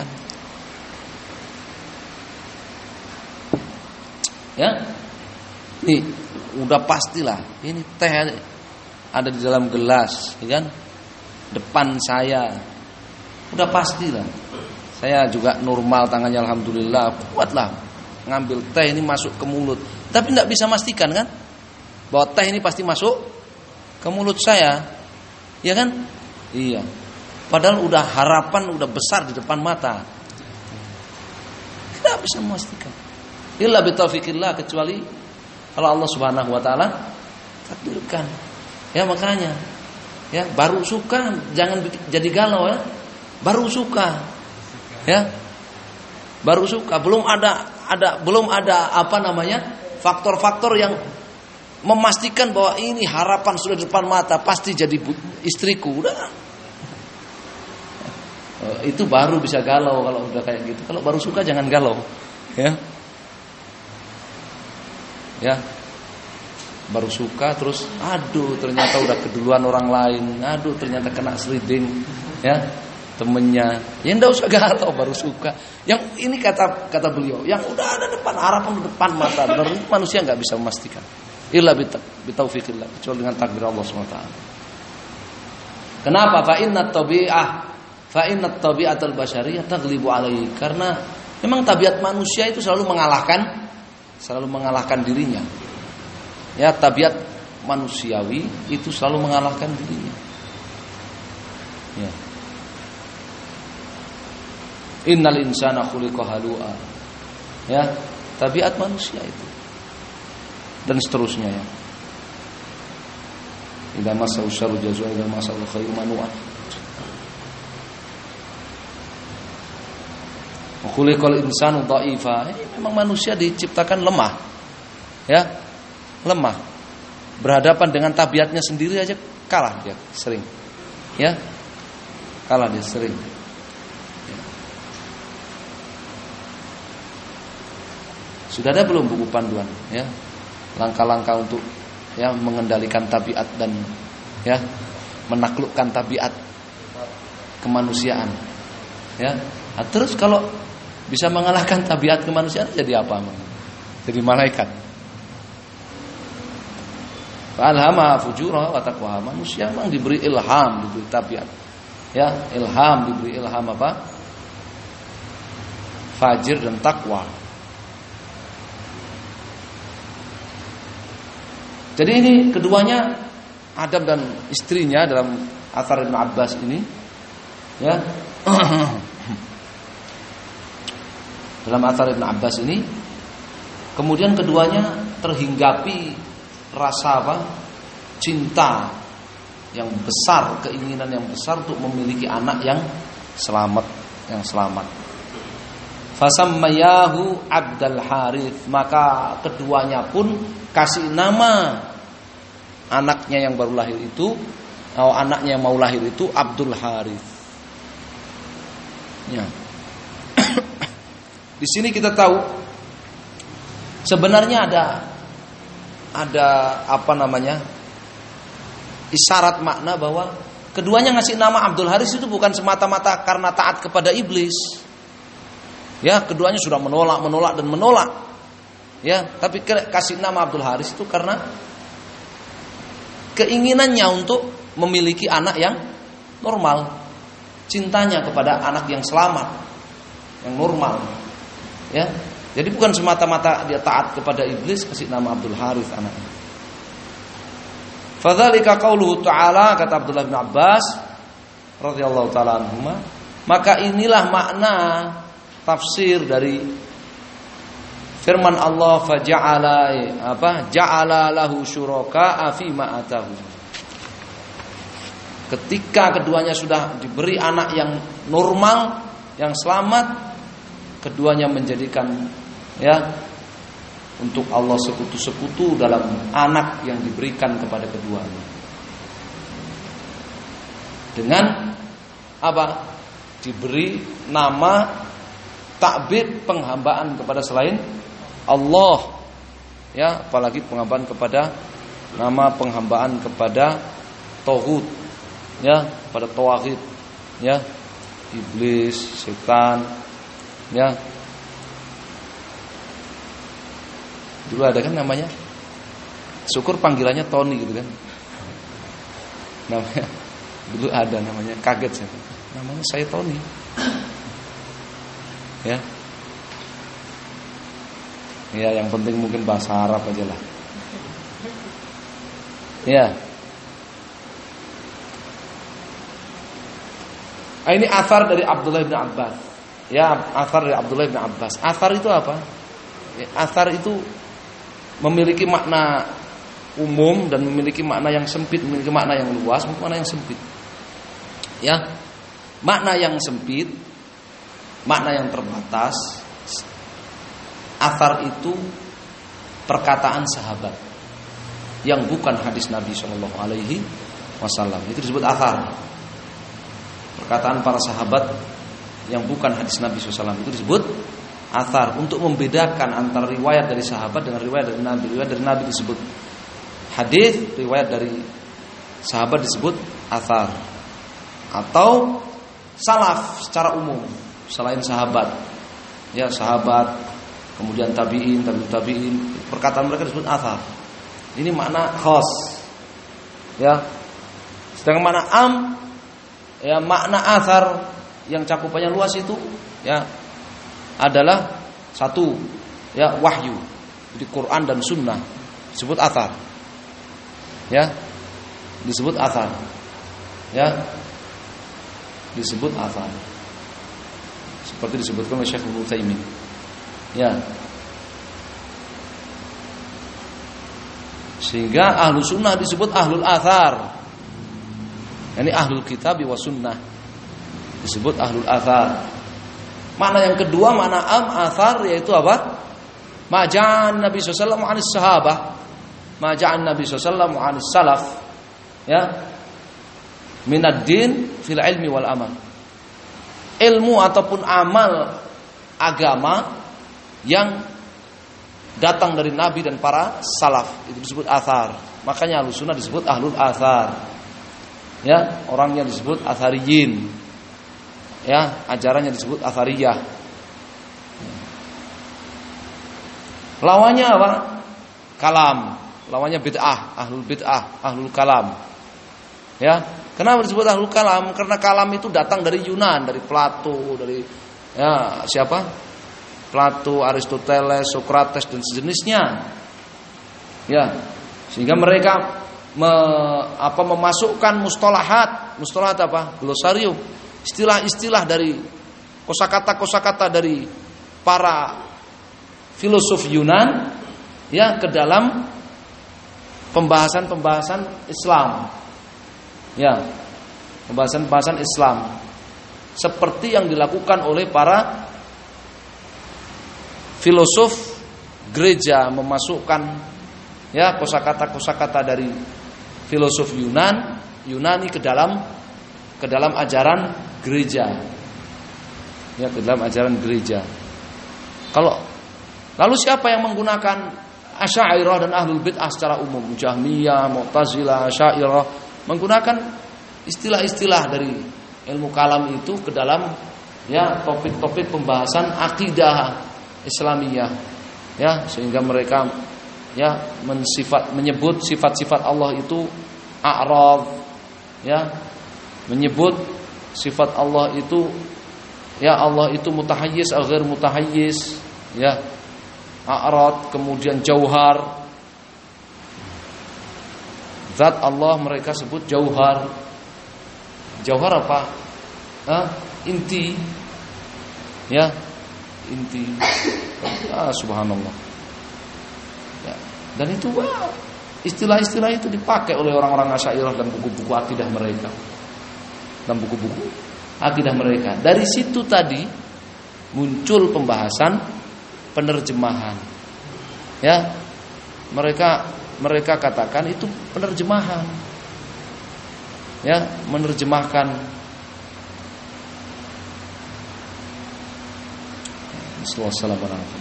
Ya. Nih, udah pastilah ini teh ada di dalam gelas, ya kan? Depan saya. Udah pastilah. Saya juga normal tangannya alhamdulillah, kuatlah. Ngambil teh ini masuk ke mulut. Tapi tidak bisa memastikan kan bahwa teh ini pasti masuk ke mulut saya. Ya kan? Iya. Padahal udah harapan udah besar di depan mata. Tidak bisa memastikan. Illa bitaufiqillah, kecuali kalau Allah Subhanahu wa taala takdirkan. Ya makanya ya baru suka, jangan jadi galau ya. Baru suka. Ya. Baru suka, belum ada apa namanya? Faktor-faktor yang memastikan bahwa ini harapan sudah di depan mata, pasti jadi istriku. Udah. Itu baru bisa galau kalau udah kayak gitu. Kalau baru suka jangan galau, ya. Ya. Baru suka terus aduh ternyata udah keduluan orang lain. Aduh ternyata kena sliding, ya. Temennya, ya enggak usah galau, baru suka. Yang ini kata beliau, yang udah ada depan harapan di depan mata, benar manusia enggak bisa memastikan. Illa bitaufiqillah, kecuali dengan takdir Allah SWT. Kenapa? Fa inna tabi'atul basyariyah taghlibu alaihi. Karena memang tabiat manusia itu selalu mengalahkan dirinya. Ya, tabiat manusiawi itu selalu mengalahkan dirinya. Ya. Innal insana khuliqa halu'a. Ya, tabiat manusia itu. Dan seterusnya ya. Idza massahu syarru jazua, idza massahu khairu manu'a. Khuliqal insanu dha'ifa. Memang manusia diciptakan lemah. Ya, lemah. Berhadapan dengan tabiatnya sendiri aja kalah dia sering. Ya. Kalah dia sering. Sudah ada belum buku panduan ya? Langkah-langkah untuk ya mengendalikan tabiat dan ya menaklukkan tabiat kemanusiaan. Ya. Nah, terus kalau bisa mengalahkan tabiat kemanusiaan jadi apa? Jadi malaikat. Alhama fujura wa taqwa. Manusia memang diberi ilham, diberi tabiat. Ya, ilham, diberi ilham apa? Fajir dan takwa. Jadi ini keduanya, Adam dan istrinya dalam athar Ibn Abbas ini, ya, dalam athar Ibn Abbas ini, kemudian keduanya terhinggapi rasa apa? Cinta yang besar, keinginan yang besar untuk memiliki anak yang selamat, Fasammayahu Abdul Harith, maka keduanya pun kasih nama anaknya yang baru lahir itu, atau anaknya yang mau lahir itu Abdul Harith. Ya. Di sini kita tahu sebenarnya ada ada isyarat makna bahwa keduanya ngasih nama Abdul Haris itu bukan semata-mata karena taat kepada iblis. Ya, keduanya sudah menolak dan menolak. Ya, tapi kasih nama Abdul Haris itu karena keinginannya untuk memiliki anak yang normal, cintanya kepada anak yang selamat, yang normal. Ya, jadi bukan semata-mata dia taat kepada iblis kasih nama Abdul Haris anaknya. Fadzalika qauluhu ta'ala, kata Abdullah bin Abbas radhiyallahu taala anhuma, maka inilah makna tafsir dari firman Allah ja'ala lahu syuraka fi ma atahu. Ketika keduanya sudah diberi anak yang normal, yang selamat, keduanya menjadikan untuk Allah sekutu-sekutu dalam anak yang diberikan kepada keduanya. Dengan diberi nama ta'bid penghambaan kepada selain Allah. Ya, apalagi penghambaan kepada penghambaan kepada tauhid, ya, pada tauhid, ya, iblis, setan, ya. Dulu ada kan namanya, syukur panggilannya Tony gitu kan. Namanya dulu ada namanya, kaget saya. Namanya saya Tony. Ya. Ya, yang penting mungkin bahasa Arab aja lah. Ya. Ini athar dari Abdullah bin Abbas. Ya, athar dari Abdullah bin Abbas. Athar itu apa? Ya, athar itu memiliki makna umum dan memiliki makna yang sempit, memiliki makna yang luas, memiliki makna yang sempit. Ya. Makna yang sempit, makna yang terbatas. Athar itu perkataan sahabat yang bukan hadis Nabi Shallallahu Alaihi Wasallam. Itu disebut athar. Perkataan para sahabat yang bukan hadis Nabi SAW itu disebut athar. Untuk membedakan antara riwayat dari sahabat dengan riwayat dari Nabi. Riwayat dari Nabi disebut hadis, riwayat dari sahabat disebut athar. Atau salaf secara umum selain sahabat. Ya, sahabat, kemudian tabi'in, perkataan mereka disebut athar. Ini makna khas. Ya. Sedangkan makna am, ya, makna athar yang cakupannya luas itu ya adalah satu, ya, wahyu. Jadi Quran dan sunnah disebut athar. Ya. Disebut athar. Ya. Disebut athar. Seperti disebutkan oleh Syekh Ibnu Utsaimin. Ya. Sehingga ahlu sunnah disebut ahlul athar. Ini ahlul kitab wa sunnah disebut ahlul athar. Makna yang kedua, makna am athar, yaitu apa? Maja'an Nabi sallallahu alaihi wasallam sahabah, maja'an Nabi sallallahu alaihi salaf, ya, minad din fil ilmi wal amal. Ilmu ataupun amal agama yang datang dari Nabi dan para salaf itu disebut athar. Makanya ahlus sunnah disebut ahlul athar. Ya, orangnya disebut athariyin. Ya, ajarannya disebut athariyah. Lawannya apa? Kalam. Lawannya bid'ah, ahlul bid'ah, ahlul kalam. Ya, kenapa disebut ahlul kalam? Karena kalam itu datang dari Yunan, dari Plato, dari siapa? Plato, Aristoteles, Socrates dan sejenisnya. Ya, sehingga mereka memasukkan mustalahat apa? Glosarium, istilah-istilah dari kosakata dari para filosof Yunan, ya, ke dalam pembahasan Islam. Ya, pembahasan Islam seperti yang dilakukan oleh para filosof gereja, memasukkan, ya, kosakata dari filosof Yunani ke dalam ajaran gereja. Ya, ke dalam ajaran gereja. Lalu siapa yang menggunakan Asy'ariyah dan ahlul bid'ah secara umum, Jahmiyah, Mu'tazilah, Asy'ariyah menggunakan istilah-istilah dari ilmu kalam itu ke dalam ya topik-topik pembahasan akidah Islamiyah, ya, sehingga mereka ya menyebut sifat-sifat Allah itu a'rad, ya, menyebut sifat Allah itu ya Allah itu mutahayyiz atau ghair mutahayyiz, ya, a'rad, kemudian jauhar. Zat Allah mereka sebut jauhar. Jauhar apa? Inti. Ya, inti. Subhanallah. Ya. Dan itu istilah-istilah itu dipakai oleh orang-orang Asy'ariyah dan buku-buku akidah mereka. Dan buku-buku akidah mereka. Dari situ tadi muncul pembahasan penerjemahan. Ya. Mereka katakan itu penerjemahan. Ya, menerjemahkan. Assalamualaikum.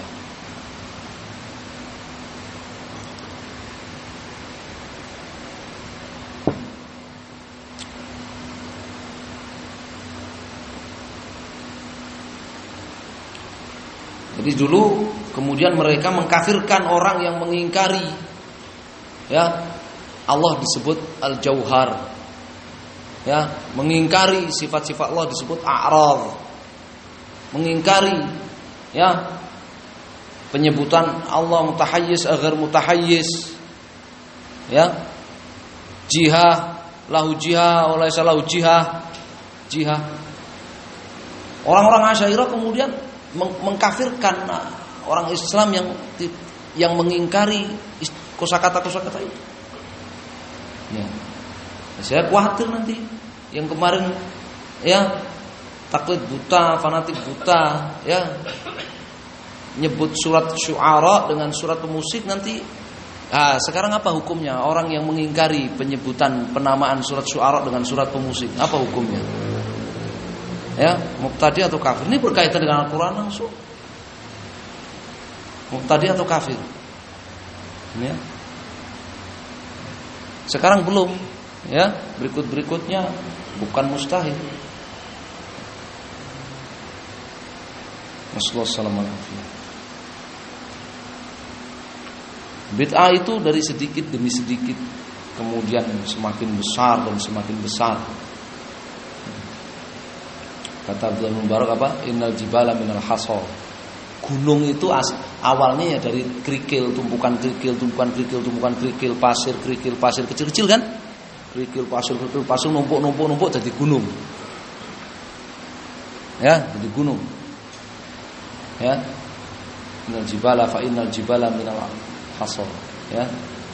Jadi dulu kemudian mereka mengkafirkan orang yang mengingkari, ya, Allah disebut al-jauhar, ya, mengingkari sifat-sifat Allah disebut a'rad, mengingkari ya penyebutan Allah mutahayyiz agar mutahayyiz, ya, jihah lahu jihah oleh salahu jihah. Orang-orang Asy'ariyah kemudian mengkafirkan orang Islam yang mengingkari kosakata itu. Ya. Saya khawatir nanti yang kemarin ya taklid buta, fanatik buta, ya, nyebut surat Syu'ara dengan surat pemusik nanti. Sekarang apa hukumnya orang yang mengingkari penyebutan penamaan surat Syu'ara dengan surat pemusik? Apa hukumnya? Ya, mubtadi atau kafir? Ini berkaitan dengan Al-Qur'an langsung. Mubtadi atau kafir? Ya. Sekarang belum, ya, berikutnya bukan mustahil. Wassalamualaikum. Bid'ah itu dari sedikit demi sedikit kemudian semakin besar dan semakin besar. Kata Abdullah bin Mubarak apa? Innal jibala minal hasal. Gunung itu awalnya ya dari kerikil, tumpukan kerikil, pasir kecil-kecil kan? Kerikil, pasir numpuk jadi gunung. Ya, jadi gunung. Ya. Innal jibala fa innal jibala minal hasal, ya.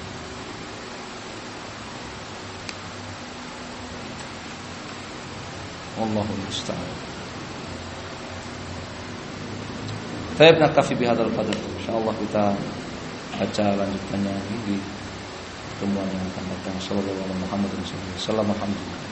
Wallahu musta'an. Baik, naktafi bihadzal qadar. Insyaallah kita baca lanjutannya di pertemuan yang akan datang. Sallallahu alaihi wasallam.